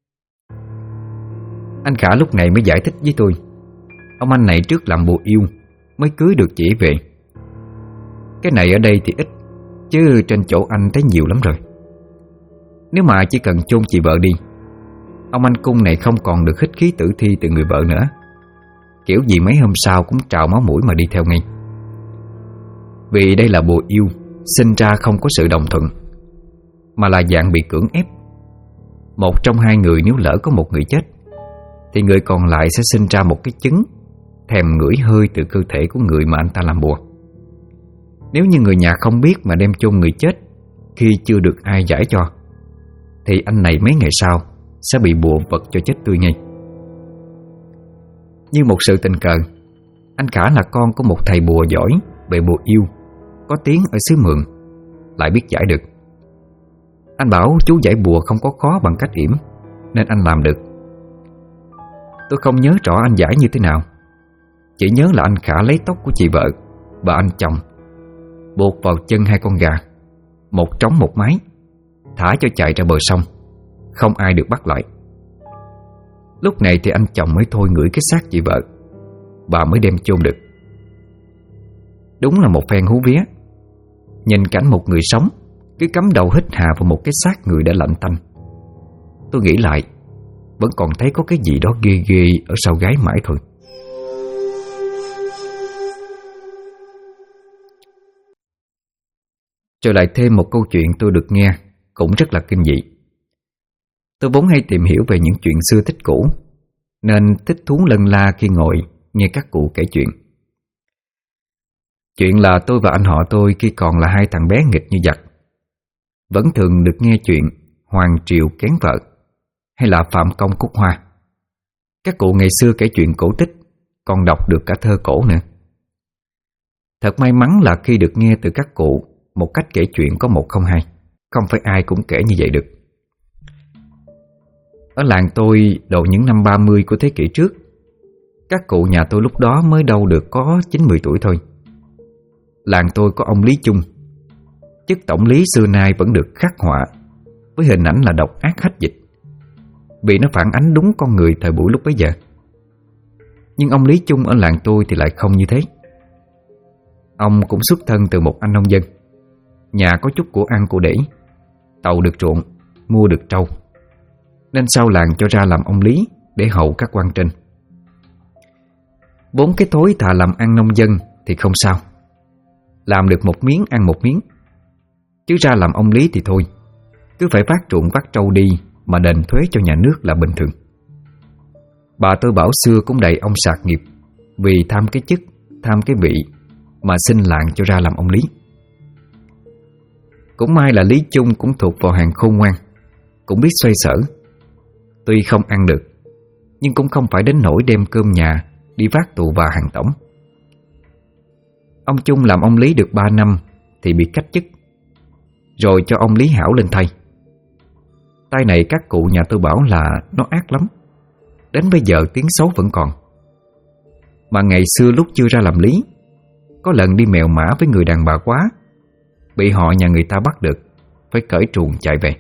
Anh Khả lúc này mới giải thích với tôi, ông anh này trước làm bùa yêu mới cưới được chị về. Cái này ở đây thì ít, chứ trên chỗ anh thấy nhiều lắm rồi. Nếu mà chỉ cần chôn chị vợ đi, ông anh Cung này không còn được hít khí tử thi từ người vợ nữa. Kiểu gì mấy hôm sau cũng trào máu mũi mà đi theo ngay. Vì đây là bùa yêu, sinh ra không có sự đồng thuận, mà là dạng bị cưỡng ép. Một trong hai người nếu lỡ có một người chết, thì người còn lại sẽ sinh ra một cái chứng thèm ngửi hơi từ cơ thể của người mà anh ta làm bùa. Nếu như người nhà không biết mà đem chôn người chết khi chưa được ai giải cho, thì anh này mấy ngày sau sẽ bị bùa vật cho chết tươi ngay. Như một sự tình cờ, anh Khả là con của một thầy bùa giỏi về bùa yêu, có tiếng ở xứ Mường, lại biết giải được. Anh bảo chú giải bùa không có khó bằng cách yểm, nên anh làm được. Tôi không nhớ rõ anh giải như thế nào, chỉ nhớ là anh Khả lấy tóc của chị vợ và anh chồng, buộc vào chân hai con gà, một trống một mái, thả cho chạy ra bờ sông, không ai được bắt lại. Lúc này thì anh chồng mới thôi ngửi cái xác chị vợ, bà mới đem chôn được. Đúng là một phen hú vía. Nhìn cảnh một người sống cứ cắm đầu hít hà vào một cái xác người đã lạnh tanh, tôi nghĩ lại vẫn còn thấy có cái gì đó ghê ghê ở sau gáy mãi thôi. Trở lại thêm một câu chuyện tôi được nghe cũng rất là kinh dị. Tôi vốn hay tìm hiểu về những chuyện xưa tích cũ, nên thích thú lân la khi ngồi nghe các cụ kể chuyện. Chuyện là tôi và anh họ tôi khi còn là hai thằng bé nghịch như giặc, vẫn thường được nghe chuyện Hoàng Triều Kén Vợ hay là Phạm Công Cúc Hoa. Các cụ ngày xưa kể chuyện cổ tích, còn đọc được cả thơ cổ nữa. Thật may mắn là khi được nghe từ các cụ một cách kể chuyện có một không hai, không phải ai cũng kể như vậy được. Ở làng tôi đầu những năm 30 của thế kỷ trước, các cụ nhà tôi lúc đó mới đâu được có 9-10 tuổi thôi. Làng tôi có ông Lý Chung, chức tổng lý xưa nay vẫn được khắc họa với hình ảnh là độc ác hách dịch, vì nó phản ánh đúng con người thời buổi lúc bấy giờ. Nhưng ông Lý Chung ở làng tôi thì lại không như thế. Ông cũng xuất thân từ một anh nông dân, nhà có chút của ăn của để, tàu được ruộng, mua được trâu, nên sau làng cho ra làm ông Lý để hầu các quan trên. Bốn cái thối thà làm ăn nông dân thì không sao, làm được một miếng ăn một miếng, chứ ra làm ông Lý thì thôi, cứ phải vác ruộng vác trâu đi mà đền thuế cho nhà nước là bình thường. Bà tôi bảo xưa cũng đầy ông sạc nghiệp vì tham cái chức, tham cái vị mà xin làng cho ra làm ông Lý. Cũng may là Lý Chung cũng thuộc vào hàng khôn ngoan, cũng biết xoay sở. Tuy không ăn được, nhưng cũng không phải đến nỗi đem cơm nhà đi vác tù và hàng tổng. Ông Chung làm ông Lý được 3 năm thì bị cách chức, rồi cho ông Lý Hảo lên thay. Tay này các cụ nhà tôi bảo là nó ác lắm, đến bây giờ tiếng xấu vẫn còn. Mà ngày xưa lúc chưa ra làm Lý, có lần đi mèo mã với người đàn bà quá, bị họ nhà người ta bắt được, phải cởi truồng chạy về.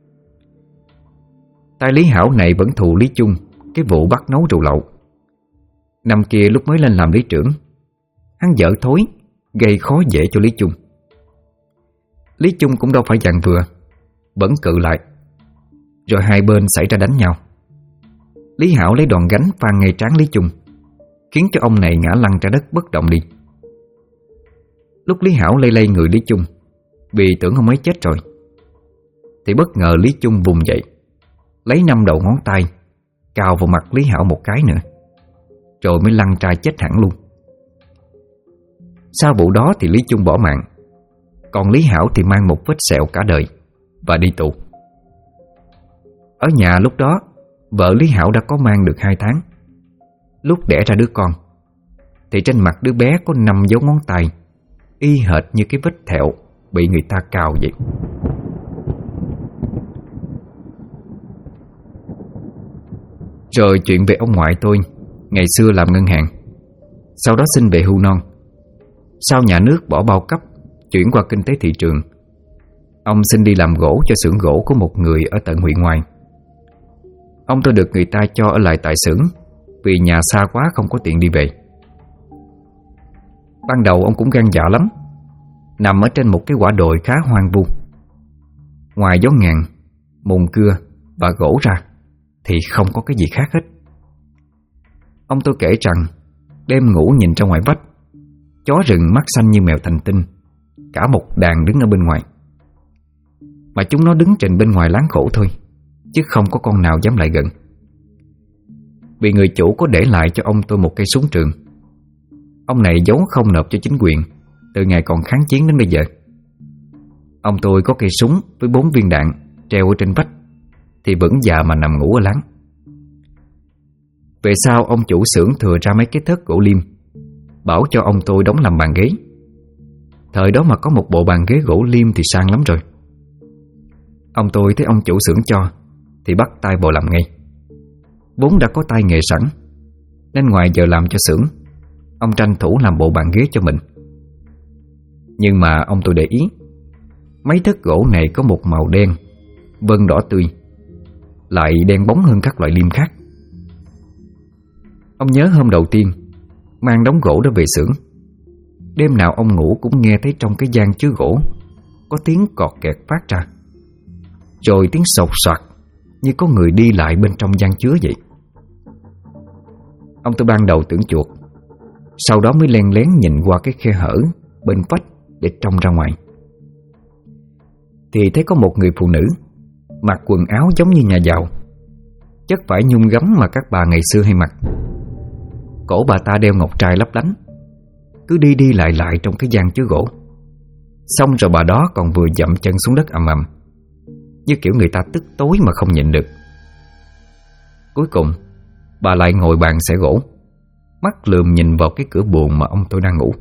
Tay Lý Hảo này vẫn thù Lý Chung cái vụ bắt nấu rượu lậu. Năm kia lúc mới lên làm lý trưởng, hắn dở thối gây khó dễ cho Lý Chung. Lý Chung cũng đâu phải dạng vừa, vẫn cự lại, rồi hai bên xảy ra đánh nhau. Lý Hảo lấy đòn gánh phang ngay trán Lý Chung, khiến cho ông này ngã lăn ra đất bất động đi. Lúc Lý Hảo lay lay người Lý Chung vì tưởng ông ấy chết rồi, thì bất ngờ Lý Chung vùng dậy, lấy 5 đầu ngón tay cào vào mặt Lý Hảo một cái nữa, rồi mới lăn ra chết hẳn luôn. Sau vụ đó thì Lý Chung bỏ mạng, còn Lý Hảo thì mang một vết sẹo cả đời và đi tù. Ở nhà lúc đó, vợ Lý Hảo đã có mang được 2 tháng. Lúc đẻ ra đứa con thì trên mặt đứa bé có 5 dấu ngón tay, y hệt như cái vết thẹo bị người ta cào vậy. Rồi chuyện về ông ngoại tôi, ngày xưa làm ngân hàng, sau đó xin về hưu non. Sau nhà nước bỏ bao cấp, chuyển qua kinh tế thị trường, ông xin đi làm gỗ cho xưởng gỗ của một người ở tận huyện ngoài. Ông tôi được người ta cho ở lại tại xưởng vì nhà xa quá không có tiện đi về. Ban đầu ông cũng gan dạ lắm, nằm ở trên một cái quả đồi khá hoang vu. Ngoài gió ngàn, mùn cưa và gỗ ra thì không có cái gì khác hết. Ông tôi kể rằng đêm ngủ nhìn ra ngoài vách, chó rừng mắt xanh như mèo thành tinh, cả một đàn đứng ở bên ngoài. Mà chúng nó đứng trên bên ngoài láng khổ thôi, chứ không có con nào dám lại gần. Vì người chủ có để lại cho ông tôi một cây súng trường. Ông này giấu không nộp cho chính quyền từ ngày còn kháng chiến đến bây giờ. Ông tôi có cây súng với 4 viên đạn treo ở trên vách thì vẫn già mà nằm ngủ ở láng. Về sau ông chủ xưởng thừa ra mấy cái thớt gỗ liêm, bảo cho ông tôi đóng làm bàn ghế. Thời đó mà có một bộ bàn ghế gỗ liêm thì sang lắm rồi. Ông tôi thấy ông chủ xưởng cho thì bắt tay vào làm ngay. Vốn đã có tay nghề sẵn, nên ngoài giờ làm cho xưởng, ông tranh thủ làm bộ bàn ghế cho mình. Nhưng mà ông tôi để ý, mấy thất gỗ này có một màu đen, vân đỏ tươi, lại đen bóng hơn các loại liêm khác. Ông nhớ hôm đầu tiên mang đống gỗ đó về xưởng, đêm nào ông ngủ cũng nghe thấy trong cái gian chứa gỗ có tiếng cọt kẹt phát ra, rồi tiếng sột soạt như có người đi lại bên trong gian chứa vậy. Ông tôi ban đầu tưởng chuột, sau đó mới len lén nhìn qua cái khe hở bên vách để trông ra ngoài, thì thấy có một người phụ nữ mặc quần áo giống như nhà giàu, chất vải nhung gấm mà các bà ngày xưa hay mặc. Cổ bà ta đeo ngọc trai lấp lánh, cứ đi đi lại lại trong cái gian chứa gỗ. Xong rồi bà đó còn vừa dậm chân xuống đất ầm ầm, như kiểu người ta tức tối mà không nhịn được. Cuối cùng bà lại ngồi bàn xẻ gỗ, mắt lườm nhìn vào cái cửa buồng mà ông tôi đang ngủ.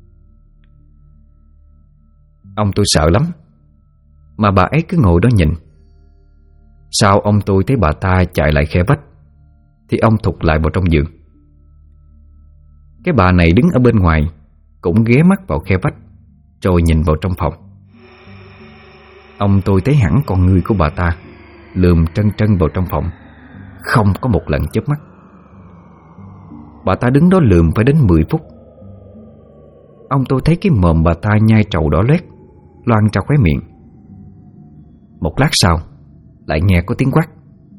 Ông tôi sợ lắm, mà bà ấy cứ ngồi đó nhìn. Sau ông tôi thấy bà ta chạy lại khe vách, thì ông thụt lại vào trong giường. Cái bà này đứng ở bên ngoài cũng ghé mắt vào khe vách, rồi nhìn vào trong phòng. Ông tôi thấy hẳn con ngươi của bà ta lườm trân trân vào trong phòng, không có một lần chớp mắt. Bà ta đứng đó lườm phải đến 10 phút. Ông tôi thấy cái mồm bà ta nhai trầu đỏ loét loang ra khóe miệng. Một lát sau lại nghe có tiếng quát: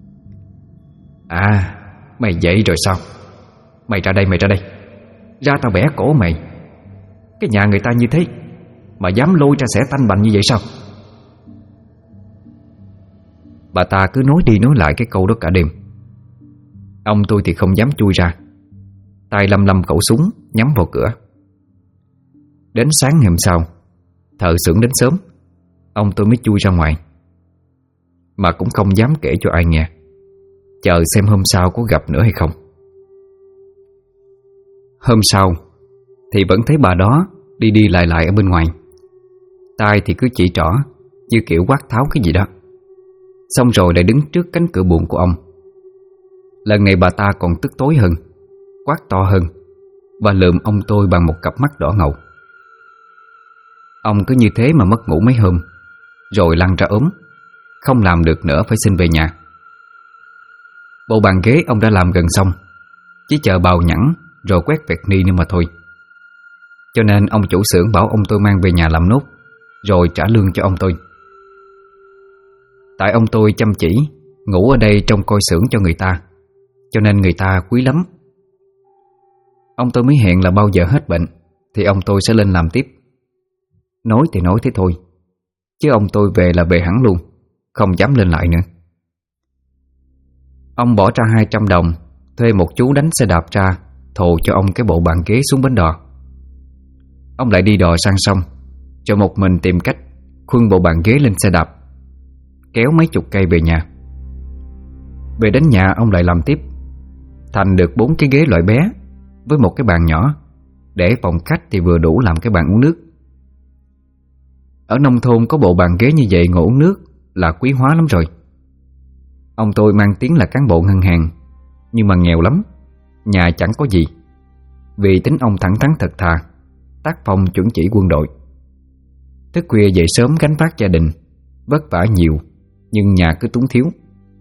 "À, mày dậy rồi sao? Mày ra đây, mày ra đây. Ra tao bẻ cổ mày. Cái nhà người ta như thế mà dám lôi ra xẻ tanh bành như vậy sao?" Bà ta cứ nói đi nói lại cái câu đó cả đêm. Ông tôi thì không dám chui ra, tay lăm lăm khẩu súng nhắm vào cửa. Đến sáng ngày hôm sau, thợ xưởng đến sớm, ông tôi mới chui ra ngoài, mà cũng không dám kể cho ai nghe, chờ xem hôm sau có gặp nữa hay không. Hôm sau thì vẫn thấy bà đó đi đi lại lại ở bên ngoài, tay thì cứ chỉ trỏ như kiểu quát tháo cái gì đó. Xong rồi lại đứng trước cánh cửa buồng của ông. Lần này bà ta còn tức tối hơn, quát to hơn, và lườm ông tôi bằng một cặp mắt đỏ ngầu. Ông cứ như thế mà mất ngủ mấy hôm, rồi lăn ra ốm, không làm được nữa phải xin về nhà. Bộ bàn ghế ông đã làm gần xong, chỉ chờ bào nhẵn rồi quét vẹt ni nữa mà thôi. Cho nên ông chủ xưởng bảo ông tôi mang về nhà làm nốt, rồi trả lương cho ông tôi. Tại ông tôi chăm chỉ ngủ ở đây trông coi xưởng cho người ta, cho nên người ta quý lắm. Ông tôi mới hẹn là bao giờ hết bệnh thì ông tôi sẽ lên làm tiếp. Nói thì nói thế thôi, chứ ông tôi về là về hẳn luôn, không dám lên lại nữa. Ông bỏ ra 200 đồng thuê một chú đánh xe đạp ra thồ cho ông cái bộ bàn ghế xuống bến đò. Ông lại đi đò sang sông, cho một mình tìm cách khuân bộ bàn ghế lên xe đạp, kéo mấy chục cây về nhà. Về đến nhà ông lại làm tiếp, thành được 4 cái ghế loại bé với một cái bàn nhỏ, để phòng khách thì vừa đủ làm cái bàn uống nước. Ở nông thôn có bộ bàn ghế như vậy ngồi uống nước là quý hóa lắm rồi. Ông tôi mang tiếng là cán bộ ngân hàng, nhưng mà nghèo lắm, nhà chẳng có gì. Vì tính ông thẳng thắn thật thà, tác phong chuẩn chỉ quân đội. Thức khuya dậy sớm gánh vác gia đình, vất vả nhiều, nhưng nhà cứ túng thiếu.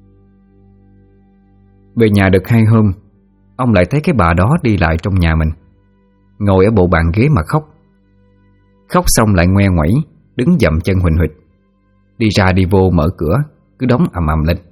Về nhà được 2 hôm, ông lại thấy cái bà đó đi lại trong nhà mình, ngồi ở bộ bàn ghế mà khóc. Khóc xong lại ngoe ngoẩy, đứng dậm chân huỳnh huỵch, đi ra đi vô mở cửa, cứ đóng ầm ầm lên.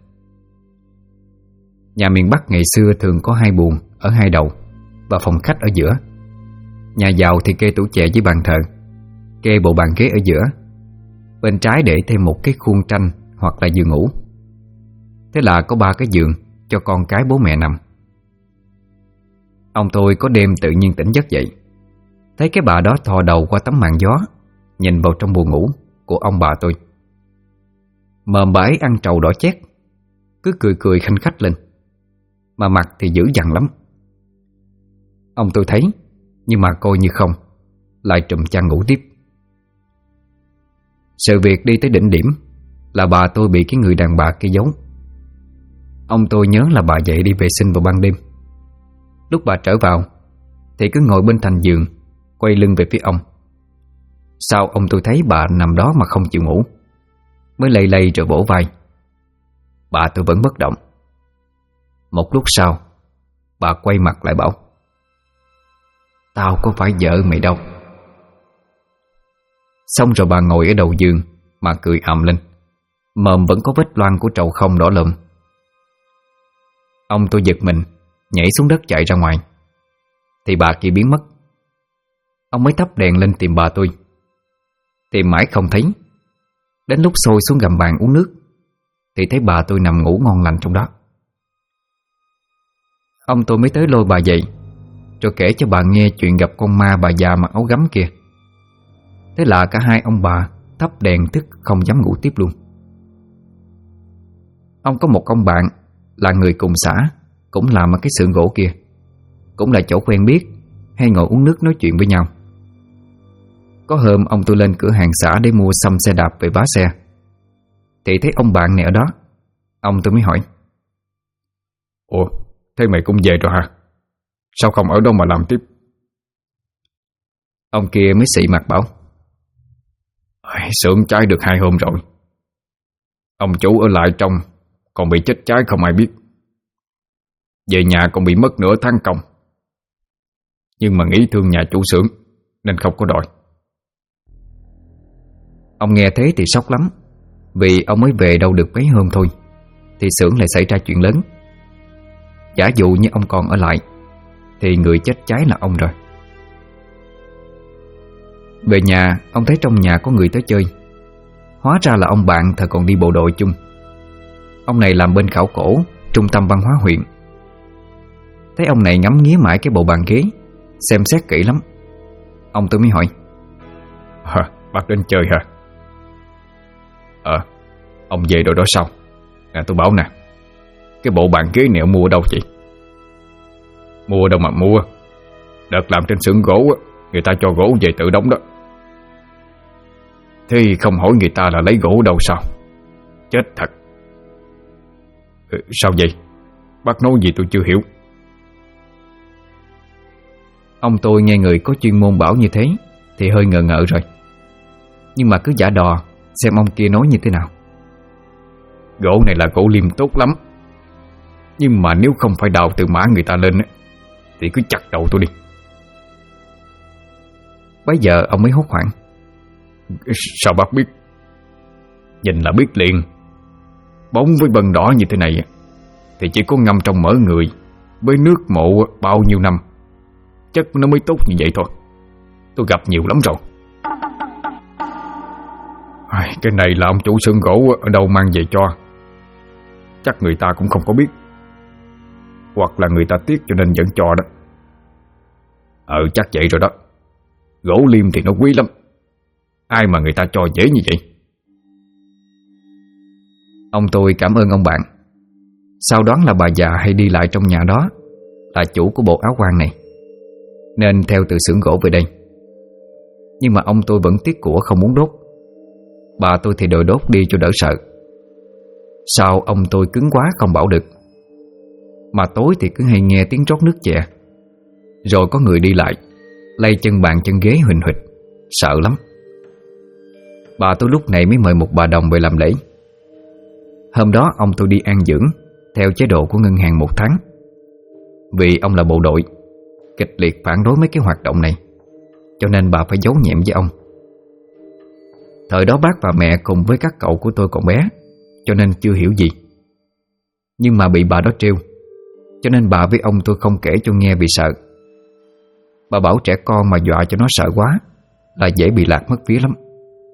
Nhà miền Bắc ngày xưa thường có 2 buồng ở 2 đầu và phòng khách ở giữa. Nhà giàu thì kê tủ chè với bàn thờ, kê bộ bàn ghế ở giữa, bên trái để thêm một cái khuôn tranh hoặc là giường ngủ. Thế là có 3 cái giường cho con cái bố mẹ nằm. Ông tôi có đêm tự nhiên tỉnh giấc dậy, thấy cái bà đó thò đầu qua tấm màn gió, nhìn vào trong buồng ngủ của ông bà tôi. Mồm bà ấy ăn trầu đỏ chét, cứ cười cười khanh khách lên, mà mặt thì dữ dằn lắm. Ông tôi thấy, nhưng mà coi như không, lại trùm chăn ngủ tiếp. Sự việc đi tới đỉnh điểm là bà tôi bị cái người đàn bà kia giấu. Ông tôi nhớ là bà dậy đi vệ sinh vào ban đêm. Lúc bà trở vào thì cứ ngồi bên thành giường, quay lưng về phía ông. Sau ông tôi thấy bà nằm đó mà không chịu ngủ, mới lay lay rồi vỗ vai. Bà tôi vẫn bất động. Một lúc sau, bà quay mặt lại bảo: "Tao có phải vợ mày đâu." Xong rồi bà ngồi ở đầu giường mà cười ầm lên, mồm vẫn có vết loang của trầu không đỏ lợm. Ông tôi giật mình, nhảy xuống đất chạy ra ngoài, thì bà kia biến mất. Ông mới thắp đèn lên tìm bà tôi, tìm mãi không thấy. Đến lúc xôi xuống gầm bàn uống nước thì thấy bà tôi nằm ngủ ngon lành trong đó. Ông tôi mới tới lôi bà dậy, rồi kể cho bà nghe chuyện gặp con ma bà già mặc áo gấm kia. Thế là cả hai ông bà thắp đèn thức không dám ngủ tiếp luôn. Ông có một ông bạn là người cùng xã, cũng làm ở cái xưởng gỗ kia, cũng là chỗ quen biết, hay ngồi uống nước nói chuyện với nhau. Có hôm ông tôi lên cửa hàng xã để mua xăm xe đạp về vá xe, thì thấy ông bạn này ở đó. Ông tôi mới hỏi: "Ủa, thế mày cũng về rồi hả? Sao không ở đâu mà làm tiếp?" Ông kia mới xị mặt bảo: "Xưởng cháy được 2 hôm rồi. Ông chủ ở lại trong còn bị chết cháy không ai biết. Về nhà còn bị mất nửa tháng công. Nhưng mà nghĩ thương nhà chủ xưởng nên không có đòi." Ông nghe thế thì sốc lắm, vì ông mới về đâu được mấy hôm thôi thì xưởng lại xảy ra chuyện lớn. Giả dụ như ông còn ở lại thì người chết cháy là ông rồi. Về nhà, ông thấy trong nhà có người tới chơi. Hóa ra là ông bạn thời còn đi bộ đội chung. Ông này làm bên khảo cổ, trung tâm văn hóa huyện. Thấy ông này ngắm nghía mãi cái bộ bàn ghế, xem xét kỹ lắm. Ông tôi mới hỏi: "Bác đến chơi hả?" Ông về rồi đó sao? Nè tôi bảo nè, cái bộ bàn ghế này ông mua ở đâu chị?" "Mua đâu mà mua. Đợt làm trên xưởng gỗ người ta cho gỗ về tự đóng đó." "Thế không hỏi người ta là lấy gỗ đâu sao? Chết thật." "Sao vậy? Bác nói gì tôi chưa hiểu." Ông tôi nghe người có chuyên môn bảo như thế thì hơi ngờ ngợ rồi, nhưng mà cứ giả đò xem ông kia nói như thế nào. "Gỗ này là gỗ liêm tốt lắm, nhưng mà nếu không phải đào từ mã người ta lên thì cứ chặt đầu tôi đi." Bấy giờ ông mới hốt hoảng: "Sao bác biết?" "Nhìn là biết liền. Bóng với bần đỏ như thế này thì chỉ có ngâm trong mỡ người với nước mộ bao nhiêu năm, chắc nó mới tốt như vậy thôi. Tôi gặp nhiều lắm rồi." "Cái này là ông chủ xưởng gỗ ở đâu mang về cho. Chắc người ta cũng không có biết, hoặc là người ta tiếc cho nên vẫn cho đó." Chắc vậy rồi đó. Gỗ liêm thì nó quý lắm, ai mà người ta cho dễ như vậy." Ông tôi cảm ơn ông bạn. Sau đoán là bà già hay đi lại trong nhà đó là chủ của bộ áo quan này, nên theo từ xưởng gỗ về đây. Nhưng mà ông tôi vẫn tiếc của không muốn đốt. Bà tôi thì đòi đốt đi cho đỡ sợ. Sao ông tôi cứng quá không bảo được. Mà tối thì cứ hay nghe tiếng rót nước chè, rồi có người đi lại lay chân bàn chân ghế huỳnh huỵch, sợ lắm. Bà tôi lúc này mới mời một bà đồng về làm lễ. Hôm đó ông tôi đi an dưỡng theo chế độ của ngân hàng 1 tháng. Vì ông là bộ đội, kịch liệt phản đối mấy cái hoạt động này, cho nên bà phải giấu nhẹm với ông. Thời đó bác và mẹ cùng với các cậu của tôi còn bé, cho nên chưa hiểu gì. Nhưng mà bị bà đó trêu, cho nên bà với ông tôi không kể cho nghe vì sợ. Bà bảo trẻ con mà dọa cho nó sợ quá là dễ bị lạc mất vía lắm.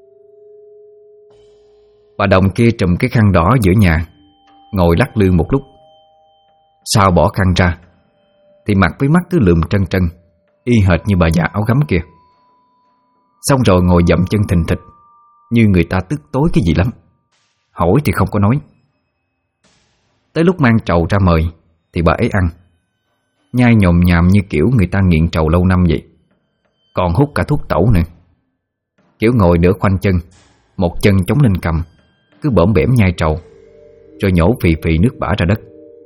Bà đồng kia trùm cái khăn đỏ giữa nhà, ngồi lắc lư một lúc. Sau bỏ khăn ra thì mặt với mắt cứ lườm trân trân, y hệt như bà già áo gấm kia. Xong rồi ngồi dậm chân thình thịch, như người ta tức tối cái gì lắm. Hỏi thì không có nói. Tới lúc mang trầu ra mời thì bà ấy ăn, nhai nhồm nhàm như kiểu người ta nghiện trầu lâu năm vậy. Còn hút cả thuốc tẩu nữa. Kiểu ngồi nửa khoanh chân, một chân chống lên cầm, cứ bõm bẻm nhai trầu, rồi nhổ phì phì nước bã ra đất.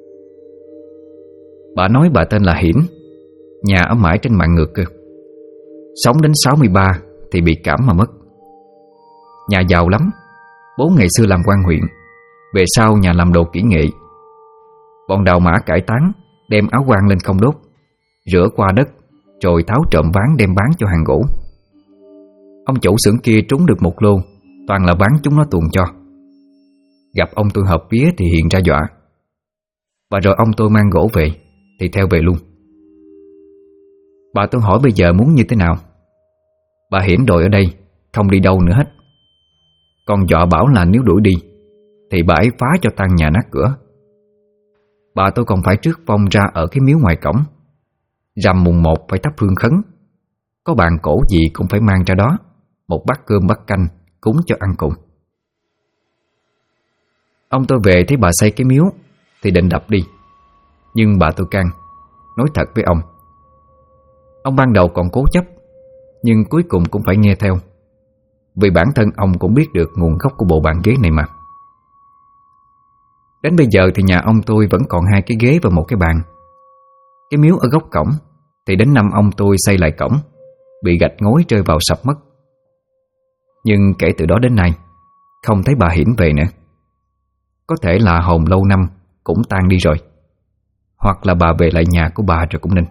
Bà nói bà tên là Hiển, nhà ở mãi trên mạng ngược cơ. Sống đến 63 thì bị cảm mà mất. Nhà giàu lắm. Bố ngày xưa làm quan huyện, về sau nhà làm đồ kỹ nghệ. Bọn đào mã cải táng, đem áo quan lên không đốt, rửa qua đất, rồi tháo trộm ván đem bán cho hàng gỗ. Ông chủ xưởng kia trúng được một lô, toàn là ván chúng nó tuồn cho. Gặp ông tôi hợp vía thì hiện ra dọa. Và rồi ông tôi mang gỗ về thì theo về luôn. Bà tôi hỏi bây giờ muốn như thế nào. Bà Hiển đội ở đây, không đi đâu nữa hết. Còn dọa bảo là nếu đuổi đi thì bà ấy phá cho tan nhà nát cửa. Bà tôi còn phải trước vong ra ở cái miếu ngoài cổng. Rằm mùng 1 phải thắp hương khấn. Có bàn cổ gì cũng phải mang ra đó, một bát cơm bát canh cúng cho ăn cùng. Ông tôi về thấy bà xây cái miếu thì định đập đi, nhưng bà tôi can, nói thật với ông. Ông ban đầu còn cố chấp, nhưng cuối cùng cũng phải nghe theo, vì bản thân ông cũng biết được nguồn gốc của bộ bàn ghế này mà. Đến bây giờ thì nhà ông tôi vẫn còn 2 cái ghế và 1 cái bàn. Cái miếu ở góc cổng thì đến năm ông tôi xây lại cổng, bị gạch ngói rơi vào sập mất. Nhưng kể từ đó đến nay không thấy bà Hiển về nữa. Có thể là hồn lâu năm cũng tan đi rồi, hoặc là bà về lại nhà của bà rồi cũng nên.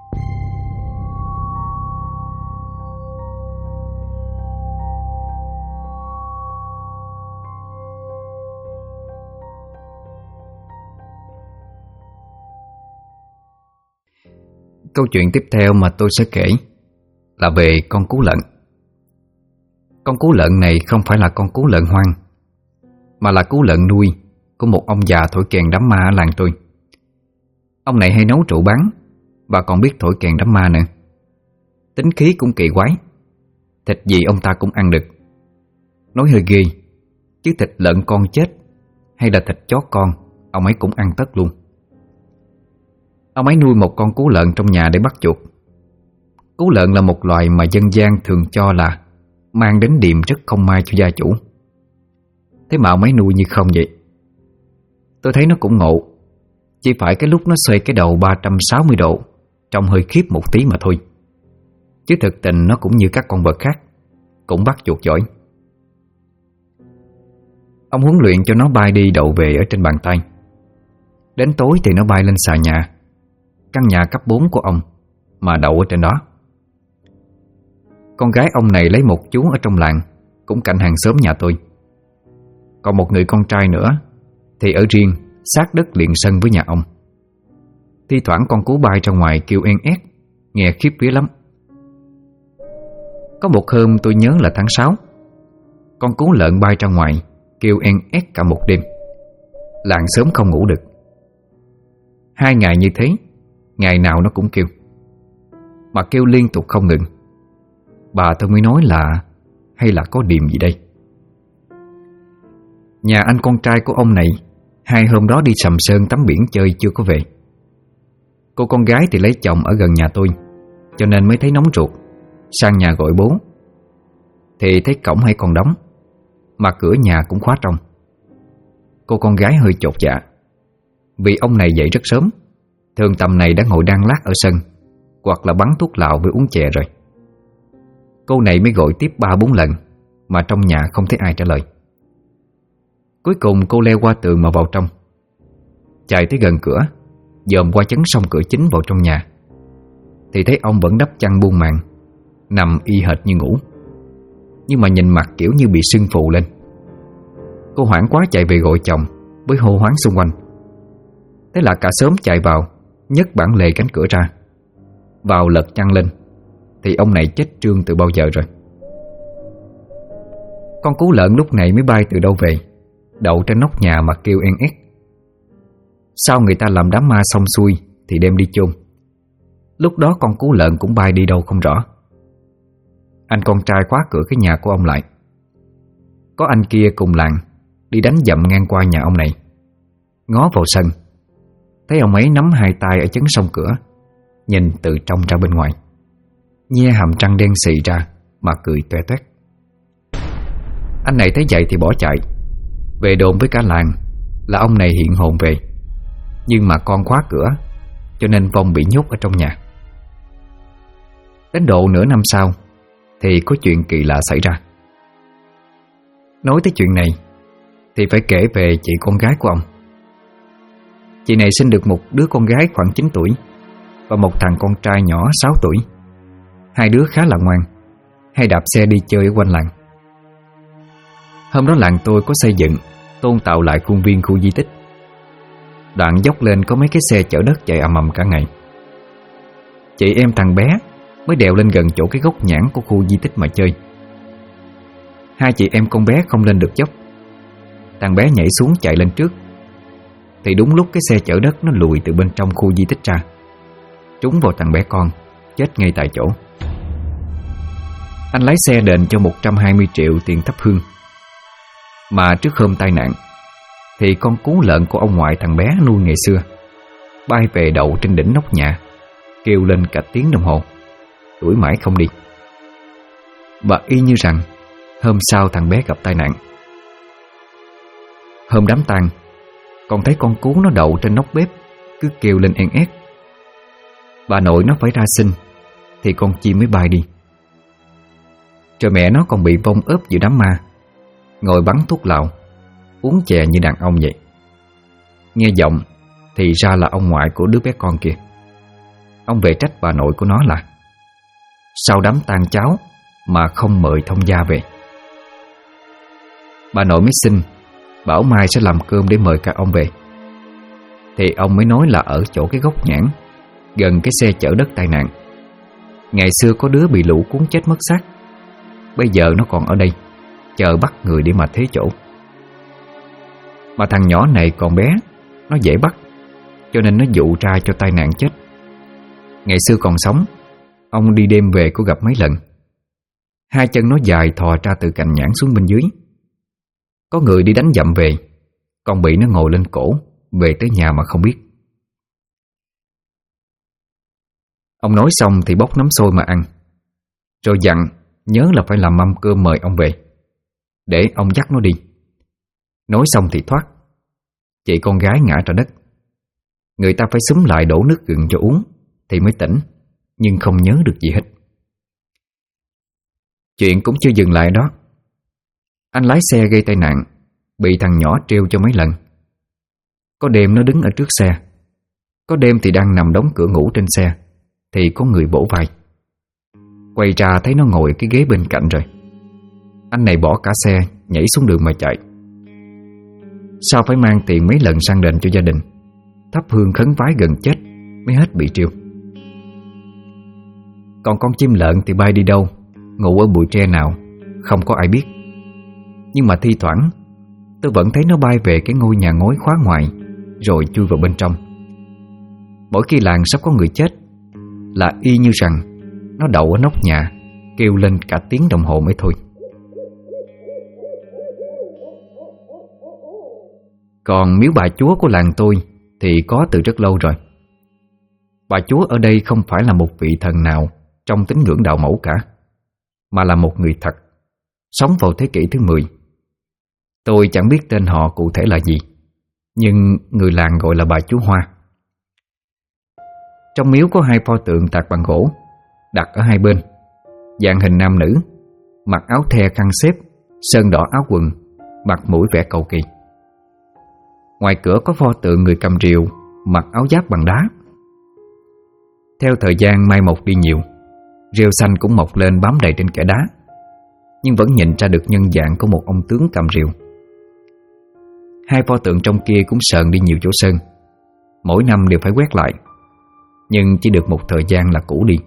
Câu chuyện tiếp theo mà tôi sẽ kể là về con cú lợn. Con cú lợn này không phải là con cú lợn hoang, mà là cú lợn nuôi của một ông già thổi kèn đám ma ở làng tôi. Ông này hay nấu rượu bán và còn biết thổi kèn đám ma nữa. Tính khí cũng kỳ quái, thịt gì ông ta cũng ăn được. Nói hơi ghê, chứ thịt lợn con chết hay là thịt chó con, ông ấy cũng ăn tất luôn. Ông ấy nuôi một con cú lợn trong nhà để bắt chuột. Cú lợn là một loài mà dân gian thường cho là mang đến điềm rất không may cho gia chủ. Thế mà ông ấy nuôi như không vậy. Tôi thấy nó cũng ngộ, chỉ phải cái lúc nó xoay cái đầu 360 độ trông hơi khiếp một tí mà thôi. Chứ thực tình nó cũng như các con vật khác, cũng bắt chuột giỏi. Ông huấn luyện cho nó bay đi đậu về ở trên bàn tay. Đến tối thì nó bay lên xà nhà, căn nhà cấp 4 của ông, mà đậu ở trên đó. Con gái ông này lấy một chú ở trong làng, cũng cạnh hàng xóm nhà tôi. Còn một người con trai nữa thì ở riêng sát đất liền sân với nhà ông. Thi thoảng con cú bay ra ngoài kêu en ét, nghe khiếp vía lắm. Có một hôm tôi nhớ là tháng 6, con cú lợn bay ra ngoài kêu en ét cả một đêm. Làng xóm không ngủ được. 2 ngày như thế, ngày nào nó cũng kêu, mà kêu liên tục không ngừng. Bà tôi mới nói là hay là có điềm gì đây. Nhà anh con trai của ông này 2 hôm đó đi Sầm Sơn tắm biển chơi chưa có về. Cô con gái thì lấy chồng ở gần nhà tôi, cho nên mới thấy nóng ruột, sang nhà gọi bố. Thì thấy cổng hay còn đóng, mà cửa nhà cũng khóa trong. Cô con gái hơi chột dạ, vì ông này dậy rất sớm, thường tầm này đã ngồi đan lát ở sân, hoặc là bắn thuốc lào với uống chè rồi. Cô này mới gọi tiếp 3-4 lần, mà trong nhà không thấy ai trả lời. Cuối cùng cô leo qua tường mà vào trong, chạy tới gần cửa, dòm qua chấn song cửa chính vào trong nhà, thì thấy ông vẫn đắp chăn buông màn, nằm y hệt như ngủ, nhưng mà nhìn mặt kiểu như bị sưng phù lên. Cô hoảng quá chạy về gọi chồng với hô hoáng xung quanh. Thế là cả xóm chạy vào, nhấc bản lề cánh cửa ra. Vào lật chăn lên thì ông này chết trương từ bao giờ rồi. Con cú lợn lúc này mới bay từ đâu về, đậu trên nóc nhà mà kêu en ét. Sau người ta làm đám ma xong xuôi thì đem đi chôn. Lúc đó con cú lợn cũng bay đi đâu không rõ. Anh con trai khóa cửa cái nhà của ông lại. Có anh kia cùng làng đi đánh dậm ngang qua nhà ông này, ngó vào sân, thấy ông ấy nắm 2 tay ở chấn song cửa, nhìn từ trong ra bên ngoài, nhe hàm răng đen xì ra mà cười toe toét. Anh này thấy vậy thì bỏ chạy về đồn với cả làng là ông này hiện hồn về, nhưng mà con khóa cửa cho nên Vong bị nhốt ở trong nhà. Đến độ nửa năm sau thì có chuyện kỳ lạ xảy ra. Nói tới chuyện này thì phải kể về chị con gái của ông. Chị này sinh được một đứa con gái khoảng 9 tuổi và một thằng con trai nhỏ 6 tuổi. Hai đứa khá là ngoan, hay đạp xe đi chơi ở quanh làng. Hôm đó làng tôi có xây dựng, tôn tạo lại khuôn viên khu di tích. Đoạn dốc lên có mấy cái xe chở đất chạy ầm ầm cả ngày. Chị em thằng bé mới đèo lên gần chỗ cái gốc nhãn của khu di tích mà chơi. Hai chị em con bé không lên được dốc. Thằng bé nhảy xuống chạy lên trước. Thì đúng lúc cái xe chở đất nó lùi từ bên trong khu di tích ra, trúng vào thằng bé con, chết ngay tại chỗ. Anh lái xe đền cho 120 triệu tiền thắp hương. Mà trước hôm tai nạn thì con cú lợn của ông ngoại thằng bé nuôi ngày xưa bay về đậu trên đỉnh nóc nhà, kêu lên cả tiếng đồng hồ, đuổi mãi không đi. Và y như rằng hôm sau thằng bé gặp tai nạn. Hôm đám tang, còn thấy con cú nó đậu trên nóc bếp, cứ kêu lên en ét. Bà nội nó phải ra sinh thì con chim mới bay đi. Rồi mẹ nó còn bị Vong ướp giữa đám ma, ngồi bắn thuốc lào, uống chè như đàn ông vậy. Nghe giọng thì ra là ông ngoại của đứa bé con kia. Ông về trách bà nội của nó là sau đám tang cháu mà không mời thông gia về. Bà nội mới xin bảo mai sẽ làm cơm để mời các ông về. Thì ông mới nói là ở chỗ cái gốc nhãn, gần cái xe chở đất tai nạn, ngày xưa có đứa bị lũ cuốn chết mất xác. Bây giờ nó còn ở đây, chờ bắt người để mà thế chỗ. Mà thằng nhỏ này còn bé, nó dễ bắt, cho nên nó dụ ra cho tai nạn chết. Ngày xưa còn sống, ông đi đêm về có gặp mấy lần. Hai chân nó dài thò ra từ cành nhãn xuống bên dưới. Có người đi đánh dậm về, còn bị nó ngồi lên cổ, về tới nhà mà không biết. Ông nói xong thì bốc nấm xôi mà ăn, rồi dặn nhớ là phải làm mâm cơm mời ông về, để ông dắt nó đi. Nói xong thì thoát. Chị con gái ngã ra đất. Người ta phải xúm lại đổ nước gừng cho uống thì mới tỉnh, nhưng không nhớ được gì hết. Chuyện cũng chưa dừng lại đó. Anh lái xe gây tai nạn, bị thằng nhỏ treo cho mấy lần. Có đêm nó đứng ở trước xe, có đêm thì đang nằm đóng cửa ngủ trên xe thì có người vỗ vai. Quay ra thấy nó ngồi cái ghế bên cạnh rồi. Anh này bỏ cả xe, nhảy xuống đường mà chạy. Sao phải mang tiền mấy lần sang đền cho gia đình, thắp hương khấn vái gần chết mới hết bị trêu. Còn con chim lợn thì bay đi đâu, ngủ ở bụi tre nào, không có ai biết. Nhưng mà thi thoảng tôi vẫn thấy nó bay về cái ngôi nhà ngói khóa ngoài, rồi chui vào bên trong. Mỗi khi làng sắp có người chết là y như rằng nó đậu ở nóc nhà, kêu lên cả tiếng đồng hồ mới thôi. Còn miếu bà chúa của làng tôi thì có từ rất lâu rồi. Bà chúa ở đây không phải là một vị thần nào trong tín ngưỡng đạo mẫu cả, mà là một người thật, sống vào thế kỷ thứ 10. Tôi chẳng biết tên họ cụ thể là gì, nhưng người làng gọi là bà chúa Hoa. Trong miếu có hai pho tượng tạc bằng gỗ, đặt ở hai bên, dạng hình nam nữ, mặc áo the khăn xếp, sơn đỏ áo quần, mặt mũi vẻ cầu kỳ. Ngoài cửa có pho tượng người cầm rìu, mặc áo giáp bằng đá. Theo thời gian mai một đi nhiều, rêu xanh cũng mọc lên bám đầy trên kẽ đá, nhưng vẫn nhìn ra được nhân dạng của một ông tướng cầm rìu. Hai pho tượng trong kia cũng sờn đi nhiều chỗ sơn, mỗi năm đều phải quét lại, nhưng chỉ được một thời gian là cũ đi.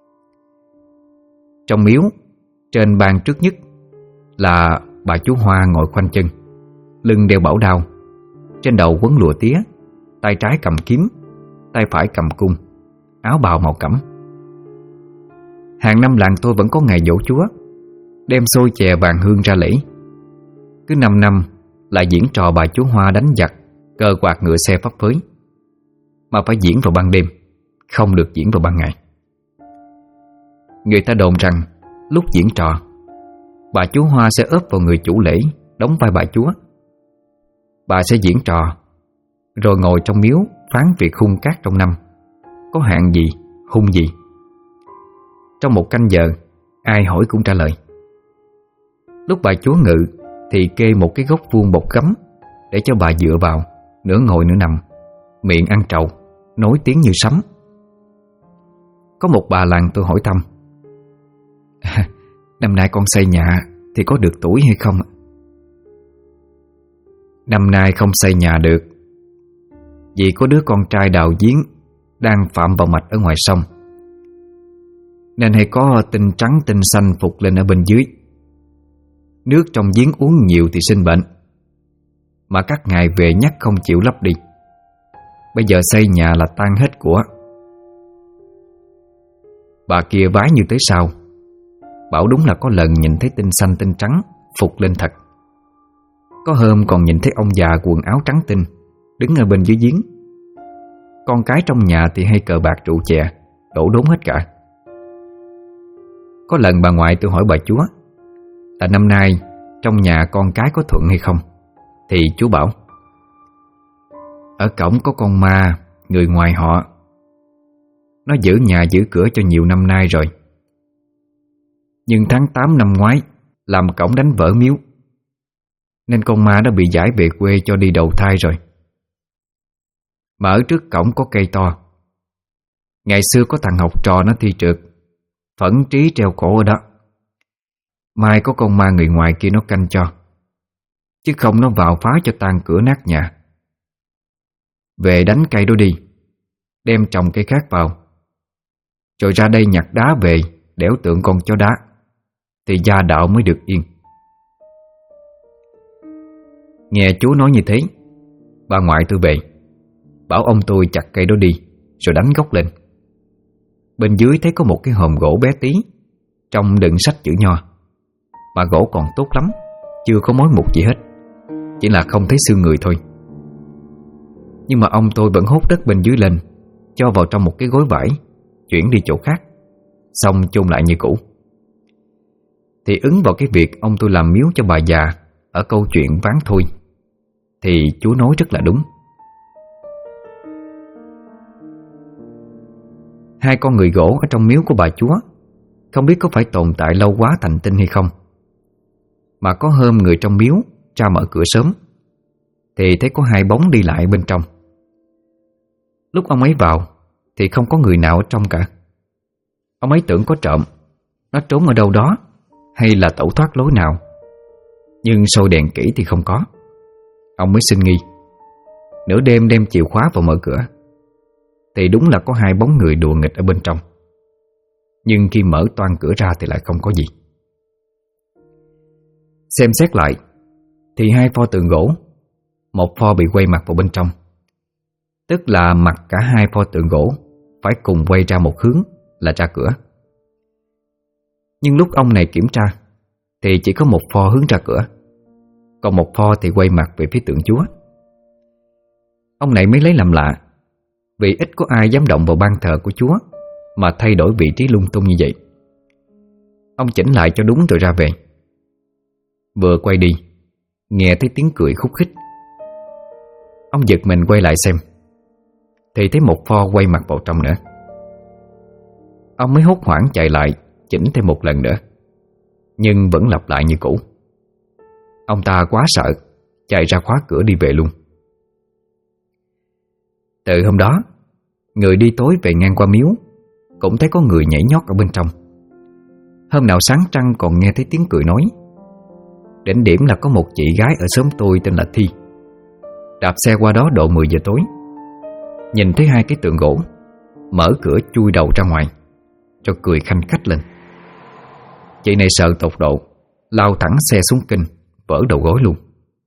Trong miếu, trên ban trước nhất là bà chúa Hoa ngồi khoanh chân, lưng đeo bảo đao, trên đầu quấn lụa tía, tay trái cầm kiếm, tay phải cầm cung, áo bào màu cẩm. Hàng năm làng tôi vẫn có ngày giỗ chúa, đem xôi chè vàng hương ra lễ. Cứ 5 năm lại diễn trò bà chúa Hoa đánh giặc, cờ quạt ngựa xe phấp phới, mà phải diễn vào ban đêm, không được diễn vào ban ngày. Người ta đồn rằng lúc diễn trò, bà chúa Hoa sẽ ốp vào người chủ lễ, đóng vai bà chúa. Bà sẽ diễn trò, rồi ngồi trong miếu phán việc khung cát trong năm, có hạn gì, hung gì. Trong một canh giờ, ai hỏi cũng trả lời. Lúc bà chúa ngự thì kê một cái gốc vuông bột gấm để cho bà dựa vào, nửa ngồi nửa nằm, miệng ăn trầu, nói tiếng như sấm. Có một bà làng tôi hỏi thăm: năm nay con xây nhà thì có được tuổi hay không? Năm nay không xây nhà được, vì có đứa con trai đào giếng đang phạm vào mạch ở ngoài sông, nên hay có tinh trắng tinh xanh phục lên ở bên dưới. Nước trong giếng uống nhiều thì sinh bệnh, mà các ngài về nhắc không chịu lấp đi. Bây giờ xây nhà là tan hết của. Bà kia vái như tới sau, bảo đúng là có lần nhìn thấy tinh xanh tinh trắng phục lên thật. Có hôm còn nhìn thấy ông già quần áo trắng tinh đứng ở bên dưới giếng. Con cái trong nhà thì hay cờ bạc rượu chè, đổ đốn hết cả. Có lần bà ngoại tôi hỏi bà chúa là năm nay trong nhà con cái có thuận hay không, thì chú bảo: ở cổng có con ma, người ngoài họ. Nó giữ nhà giữ cửa cho nhiều năm nay rồi, nhưng tháng 8 năm ngoái làm cổng đánh vỡ miếu, nên con ma đã bị giải về quê cho đi đầu thai rồi. Mà ở trước cổng có cây to. Ngày xưa có thằng học trò nó thi trượt, phẫn trí treo cổ ở đó. Mai có con ma người ngoài kia nó canh cho, chứ không nó vào phá cho tan cửa nát nhà. Về đánh cây đó đi, đem trồng cây khác vào, rồi ra đây nhặt đá về đẽo tượng con chó đá, thì gia đạo mới được yên. Nghe chú nói như thế, bà ngoại tôi về, bảo ông tôi chặt cây đó đi, rồi đánh gốc lên. Bên dưới thấy có một cái hòm gỗ bé tí, trong đựng sách chữ nho. Mà gỗ còn tốt lắm, chưa có mối mục gì hết, chỉ là không thấy xương người thôi. Nhưng mà ông tôi vẫn hốt đất bên dưới lên, cho vào trong một cái gối vải, chuyển đi chỗ khác, xong chôn lại như cũ. Thì ứng vào cái việc ông tôi làm miếu cho bà già ở câu chuyện ván thôi, thì chú nói rất là đúng. Hai con người gỗ ở trong miếu của bà chúa không biết có phải tồn tại lâu quá thành tinh hay không. Mà có hôm người trong miếu ra mở cửa sớm, thì thấy có hai bóng đi lại bên trong. Lúc ông ấy vào thì không có người nào ở trong cả. Ông ấy tưởng có trộm, nó trốn ở đâu đó, hay là tẩu thoát lối nào. Nhưng soi đèn kỹ thì không có. Ông mới sinh nghi. Nửa đêm đem chìa khóa vào mở cửa, thì đúng là có hai bóng người đùa nghịch ở bên trong. Nhưng khi mở toang cửa ra thì lại không có gì. Xem xét lại thì hai pho tượng gỗ, một pho bị quay mặt vào bên trong, tức là mặt cả hai pho tượng gỗ phải cùng quay ra một hướng là ra cửa. Nhưng lúc ông này kiểm tra thì chỉ có một pho hướng ra cửa, còn một pho thì quay mặt về phía tượng chúa. Ông này mới lấy làm lạ, vì ít có ai dám động vào ban thờ của chúa mà thay đổi vị trí lung tung như vậy. Ông chỉnh lại cho đúng rồi ra về. Vừa quay đi, nghe thấy tiếng cười khúc khích. Ông giật mình quay lại xem, thì thấy một pho quay mặt vào trong nữa. Ông mới hốt hoảng chạy lại chỉnh thêm một lần nữa, nhưng vẫn lặp lại như cũ. Ông ta quá sợ, chạy ra khóa cửa đi về luôn. Từ hôm đó, người đi tối về ngang qua miếu cũng thấy có người nhảy nhót ở bên trong. Hôm nào sáng trăng còn nghe thấy tiếng cười nói. Đỉnh điểm là có một chị gái ở xóm tôi tên là Thi, đạp xe qua đó độ 10 giờ tối, nhìn thấy hai cái tượng gỗ, mở cửa chui đầu ra ngoài, cho cười khanh khách lên. Chị này sợ tột độ, lao thẳng xe xuống kinh, vỡ đầu gối luôn.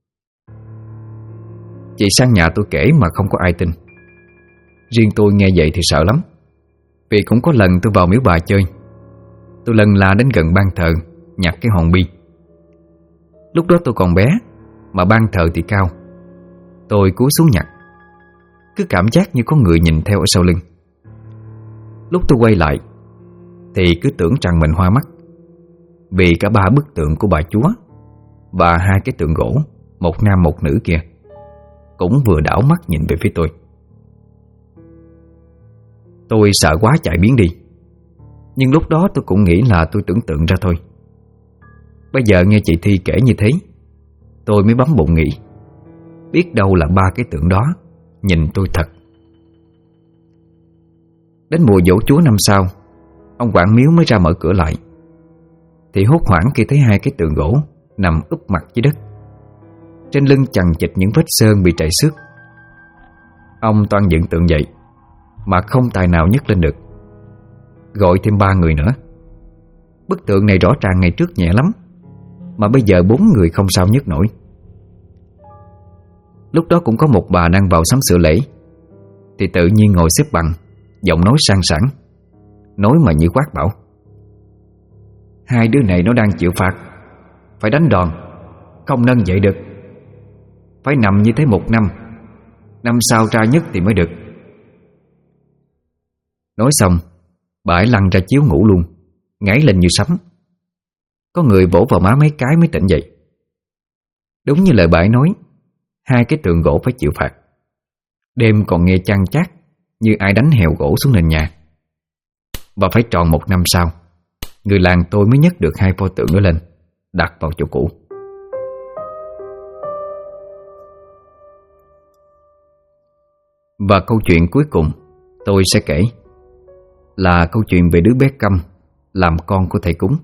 Chị sang nhà tôi kể mà không có ai tin. Riêng tôi nghe vậy thì sợ lắm, vì cũng có lần tôi vào miếu bà chơi. Tôi lần la đến gần ban thờ nhặt cái hòn bi. Lúc đó tôi còn bé, mà ban thờ thì cao. Tôi cúi xuống nhặt, cứ cảm giác như có người nhìn theo ở sau lưng. Lúc tôi quay lại thì cứ tưởng rằng mình hoa mắt, vì cả ba bức tượng của bà chúa và hai cái tượng gỗ, một nam một nữ kia, cũng vừa đảo mắt nhìn về phía tôi. Tôi sợ quá chạy biến đi. Nhưng lúc đó tôi cũng nghĩ là tôi tưởng tượng ra thôi. Bây giờ nghe chị Thi kể như thế, tôi mới bấm bụng nghĩ, biết đâu là ba cái tượng đó nhìn tôi thật. Đến mùa giỗ chúa năm sau, ông quản miếu mới ra mở cửa lại, thì hốt hoảng khi thấy hai cái tượng gỗ nằm úp mặt dưới đất, trên lưng chằng chịt những vết sơn bị trầy xước. Ông toan dựng tượng dậy mà không tài nào nhấc lên được. Gọi thêm 3 người nữa. Bức tượng này rõ ràng ngày trước nhẹ lắm, mà bây giờ 4 người không sao nhấc nổi. Lúc đó cũng có một bà đang vào sắm sửa lễ, thì tự nhiên ngồi xếp bằng, giọng nói sang sảng, nói mà như quát bảo: hai đứa này nó đang chịu phạt, phải đánh đòn, không nâng dậy được. Phải nằm như thế 1 năm, năm sau ra nhất thì mới được. Nói xong, bà ấy lăn ra chiếu ngủ luôn, ngáy lên như sấm. Có người vỗ vào má mấy cái mới tỉnh dậy. Đúng như lời bà ấy nói, hai cái tượng gỗ phải chịu phạt. Đêm còn nghe chăn chát như ai đánh hèo gỗ xuống nền nhà. Và phải tròn 1 năm sau, người làng tôi mới nhấc được hai pho tượng đó lên, đặt vào chỗ cũ. Và câu chuyện cuối cùng tôi sẽ kể là câu chuyện về đứa bé câm làm con của thầy cúng.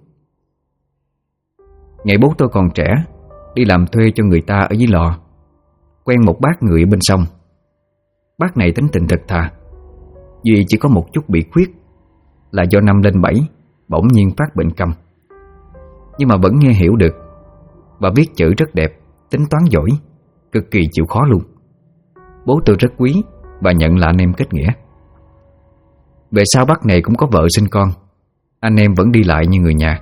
Ngày bố tôi còn trẻ, đi làm thuê cho người ta ở dưới lò, quen một bác người ở bên sông. Bác này tính tình thật thà, duy chỉ có một chút bị khuyết là do năm lên 7 bỗng nhiên phát bệnh câm. Nhưng mà vẫn nghe hiểu được và viết chữ rất đẹp, tính toán giỏi, cực kỳ chịu khó luôn. Bố tôi rất quý và nhận là anh em kết nghĩa. Về sau bác này cũng có vợ sinh con, anh em vẫn đi lại như người nhà.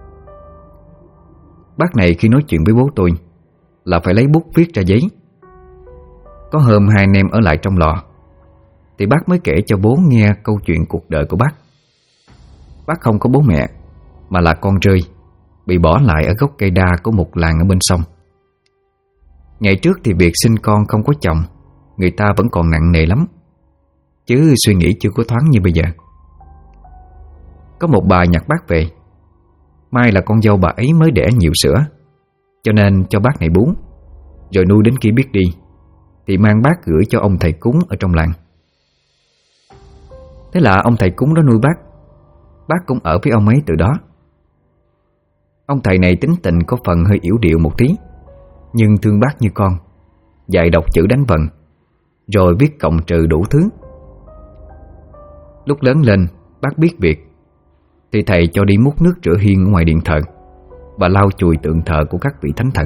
Bác này khi nói chuyện với bố tôi là phải lấy bút viết ra giấy. Có hôm hai anh em ở lại trong lò, thì bác mới kể cho bố nghe câu chuyện cuộc đời của bác. Bác không có bố mẹ, mà là con rơi, bị bỏ lại ở gốc cây đa của một làng ở bên sông. Ngày trước thì việc sinh con không có chồng, người ta vẫn còn nặng nề lắm, chứ suy nghĩ chưa có thoáng như bây giờ. Có một bà nhặt bác về. Mai là con dâu bà ấy mới đẻ nhiều sữa, cho nên cho bác này bú, rồi nuôi đến khi biết đi thì mang bác gửi cho ông thầy cúng ở trong làng. Thế là ông thầy cúng đó nuôi bác. Bác cũng ở với ông ấy từ đó. Ông thầy này tính tình có phần hơi yểu điệu một tí, nhưng thương bác như con, dạy đọc chữ đánh vần, rồi viết cộng trừ đủ thứ. Lúc lớn lên bác biết việc, thì thầy cho đi múc nước rửa hiên ở ngoài điện thờ và lau chùi tượng thờ của các vị thánh thần.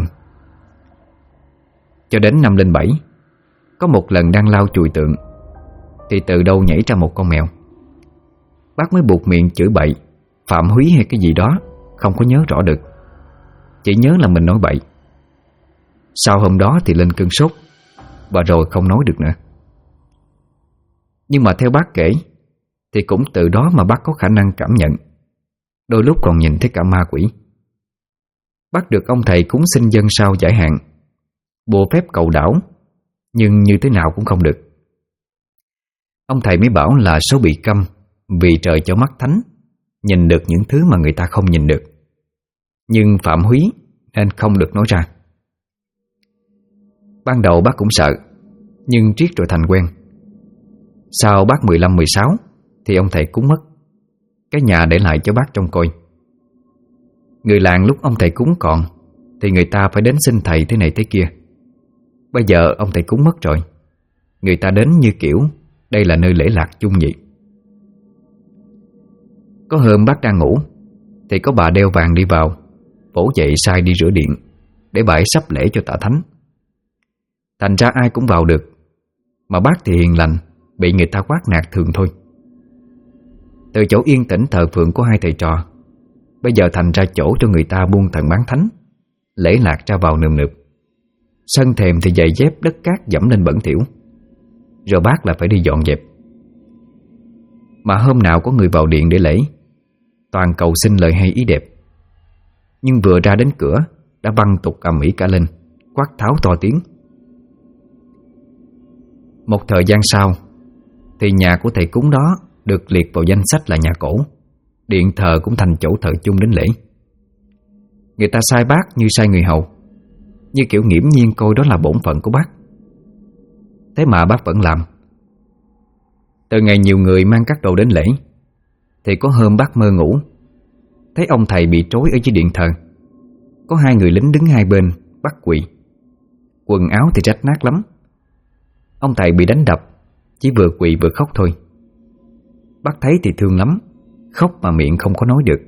Cho đến năm lên 7, có một lần đang lau chùi tượng, thì từ đâu nhảy ra một con mèo. Bác mới buộc miệng chửi bậy, phạm húy hay cái gì đó, không có nhớ rõ được, chỉ nhớ là mình nói bậy. Sau hôm đó thì lên cơn sốt, và rồi không nói được nữa. Nhưng mà theo bác kể, thì cũng từ đó mà bác có khả năng cảm nhận, đôi lúc còn nhìn thấy cả ma quỷ. Bác được ông thầy cúng xin dân sao giải hạn, bùa phép cầu đảo, nhưng như thế nào cũng không được. Ông thầy mới bảo là số bị câm vì trời cho mắt thánh, nhìn được những thứ mà người ta không nhìn được, nhưng phạm húy nên không được nói ra. Ban đầu bác cũng sợ, nhưng riết rồi thành quen. Sau bác 15-16 thì ông thầy cúng mất, cái nhà để lại cho bác trông coi. Người làng lúc ông thầy cúng còn thì người ta phải đến xin thầy thế này thế kia. Bây giờ ông thầy cúng mất rồi, người ta đến như kiểu đây là nơi lễ lạc chung vậy. Có hôm bác đang ngủ thì có bà đeo vàng đi vào, vỗ dậy sai đi rửa điện để bà ấy sắp lễ cho tạ thánh. Thành ra ai cũng vào được, mà bác thì hiền lành, bị người ta quát nạt thường thôi. Từ chỗ yên tĩnh thờ phượng của hai thầy trò, bây giờ thành ra chỗ cho người ta buôn thần bán thánh, lễ lạc ra vào nườm nượp. Sân thềm thì giày dép đất cát dẫm lên bẩn thỉu, rồi bác là phải đi dọn dẹp. Mà hôm nào có người vào điện để lễ, toàn cầu xin lời hay ý đẹp, nhưng vừa ra đến cửa đã văng tục ầm ĩ cả lên, quát tháo to tiếng. Một thời gian sau thì nhà của thầy cúng đó được liệt vào danh sách là nhà cổ. Điện thờ cũng thành chỗ thờ chung đến lễ. Người ta sai bác như sai người hầu, như kiểu nghiễm nhiên coi đó là bổn phận của bác. Thế mà bác vẫn làm. Từ ngày nhiều người mang các đồ đến lễ, thì có hôm bác mơ ngủ, thấy ông thầy bị trói ở dưới điện thờ. Có 2 người lính đứng hai bên bắt quỳ. Quần áo thì rách nát lắm. Ông thầy bị đánh đập, chỉ vừa quỳ vừa khóc thôi. Bác thấy thì thương lắm, khóc mà miệng không có nói được.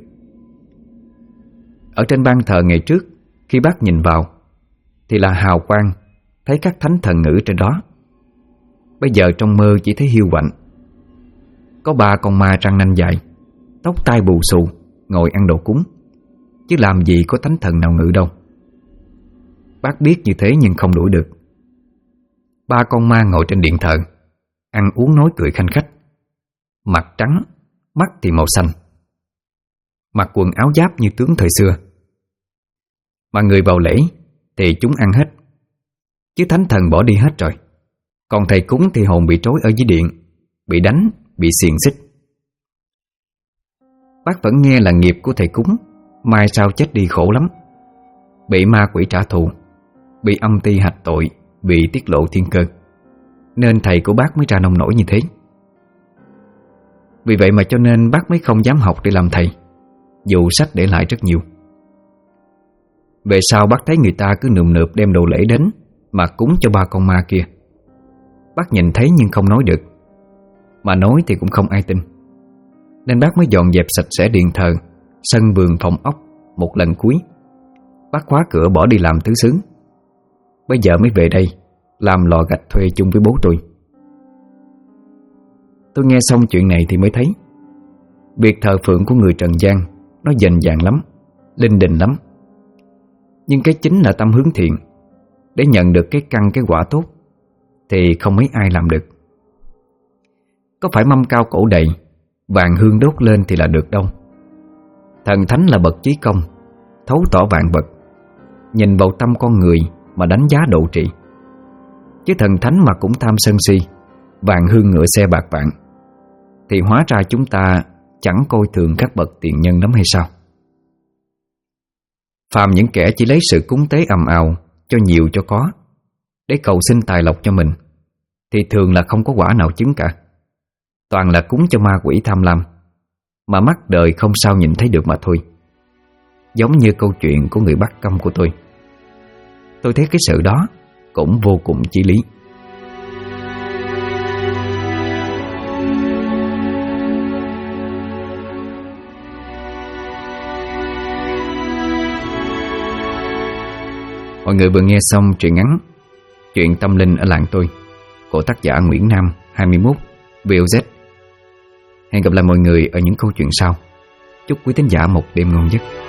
Ở trên ban thờ ngày trước, khi bác nhìn vào thì là hào quang, thấy các thánh thần ngữ trên đó. Bây giờ trong mơ chỉ thấy hiu quạnh. Có 3 con ma răng nanh dài, tóc tai bù xù, ngồi ăn đồ cúng, chứ làm gì có thánh thần nào ngự đâu. Bác biết như thế nhưng không đuổi được. 3 con ma ngồi trên điện thờ, ăn uống nói cười khanh khách. Mặt trắng, mắt thì màu xanh, mặc quần áo giáp như tướng thời xưa. Mà người vào lễ thì chúng ăn hết, chứ thánh thần bỏ đi hết rồi. Còn thầy cúng thì hồn bị trói ở dưới điện, bị đánh, bị xiềng xích. Bác vẫn nghe là nghiệp của thầy cúng mai sau chết đi khổ lắm, bị ma quỷ trả thù, bị âm ty hạch tội, bị tiết lộ thiên cơ, nên thầy của bác mới ra nông nổi như thế. Vì vậy mà cho nên bác mới không dám học để làm thầy, dù sách để lại rất nhiều. Về sau bác thấy người ta cứ nườm nượp đem đồ lễ đến mà cúng cho 3 con ma kia. Bác nhìn thấy nhưng không nói được, mà nói thì cũng không ai tin. Nên bác mới dọn dẹp sạch sẽ điện thờ, sân vườn phòng ốc một lần cuối. Bác khóa cửa bỏ đi làm tứ xứ. Bây giờ mới về đây làm lò gạch thuê chung với bố tôi. Tôi nghe xong chuyện này thì mới thấy việc thờ phượng của người trần gian nó dành dàng lắm, linh đình lắm. Nhưng cái chính là tâm hướng thiện, để nhận được cái căn cái quả tốt, thì không mấy ai làm được. Có phải mâm cao cổ đầy, vàng hương đốt lên thì là được đâu. Thần thánh là bậc chí công, thấu tỏ vạn vật, nhìn vào tâm con người mà đánh giá độ trị. Chứ thần thánh mà cũng tham sân si, vàng hương ngựa xe bạc vạn, thì hóa ra chúng ta chẳng coi thường các bậc tiền nhân lắm hay sao? Phàm những kẻ chỉ lấy sự cúng tế ầm ào, cho nhiều cho có, để cầu xin tài lộc cho mình, thì thường là không có quả nào chứng cả. Toàn là cúng cho ma quỷ tham lam, mà mắt đời không sao nhìn thấy được mà thôi. Giống như câu chuyện của người Bắc Câm của tôi thấy cái sự đó cũng vô cùng chí lý. Mọi người vừa nghe xong truyện ngắn Chuyện tâm linh ở làng tôi của tác giả Nguyễn Nam 21 VOZ. Hẹn gặp lại mọi người ở những câu chuyện sau. Chúc quý thính giả một đêm ngon giấc.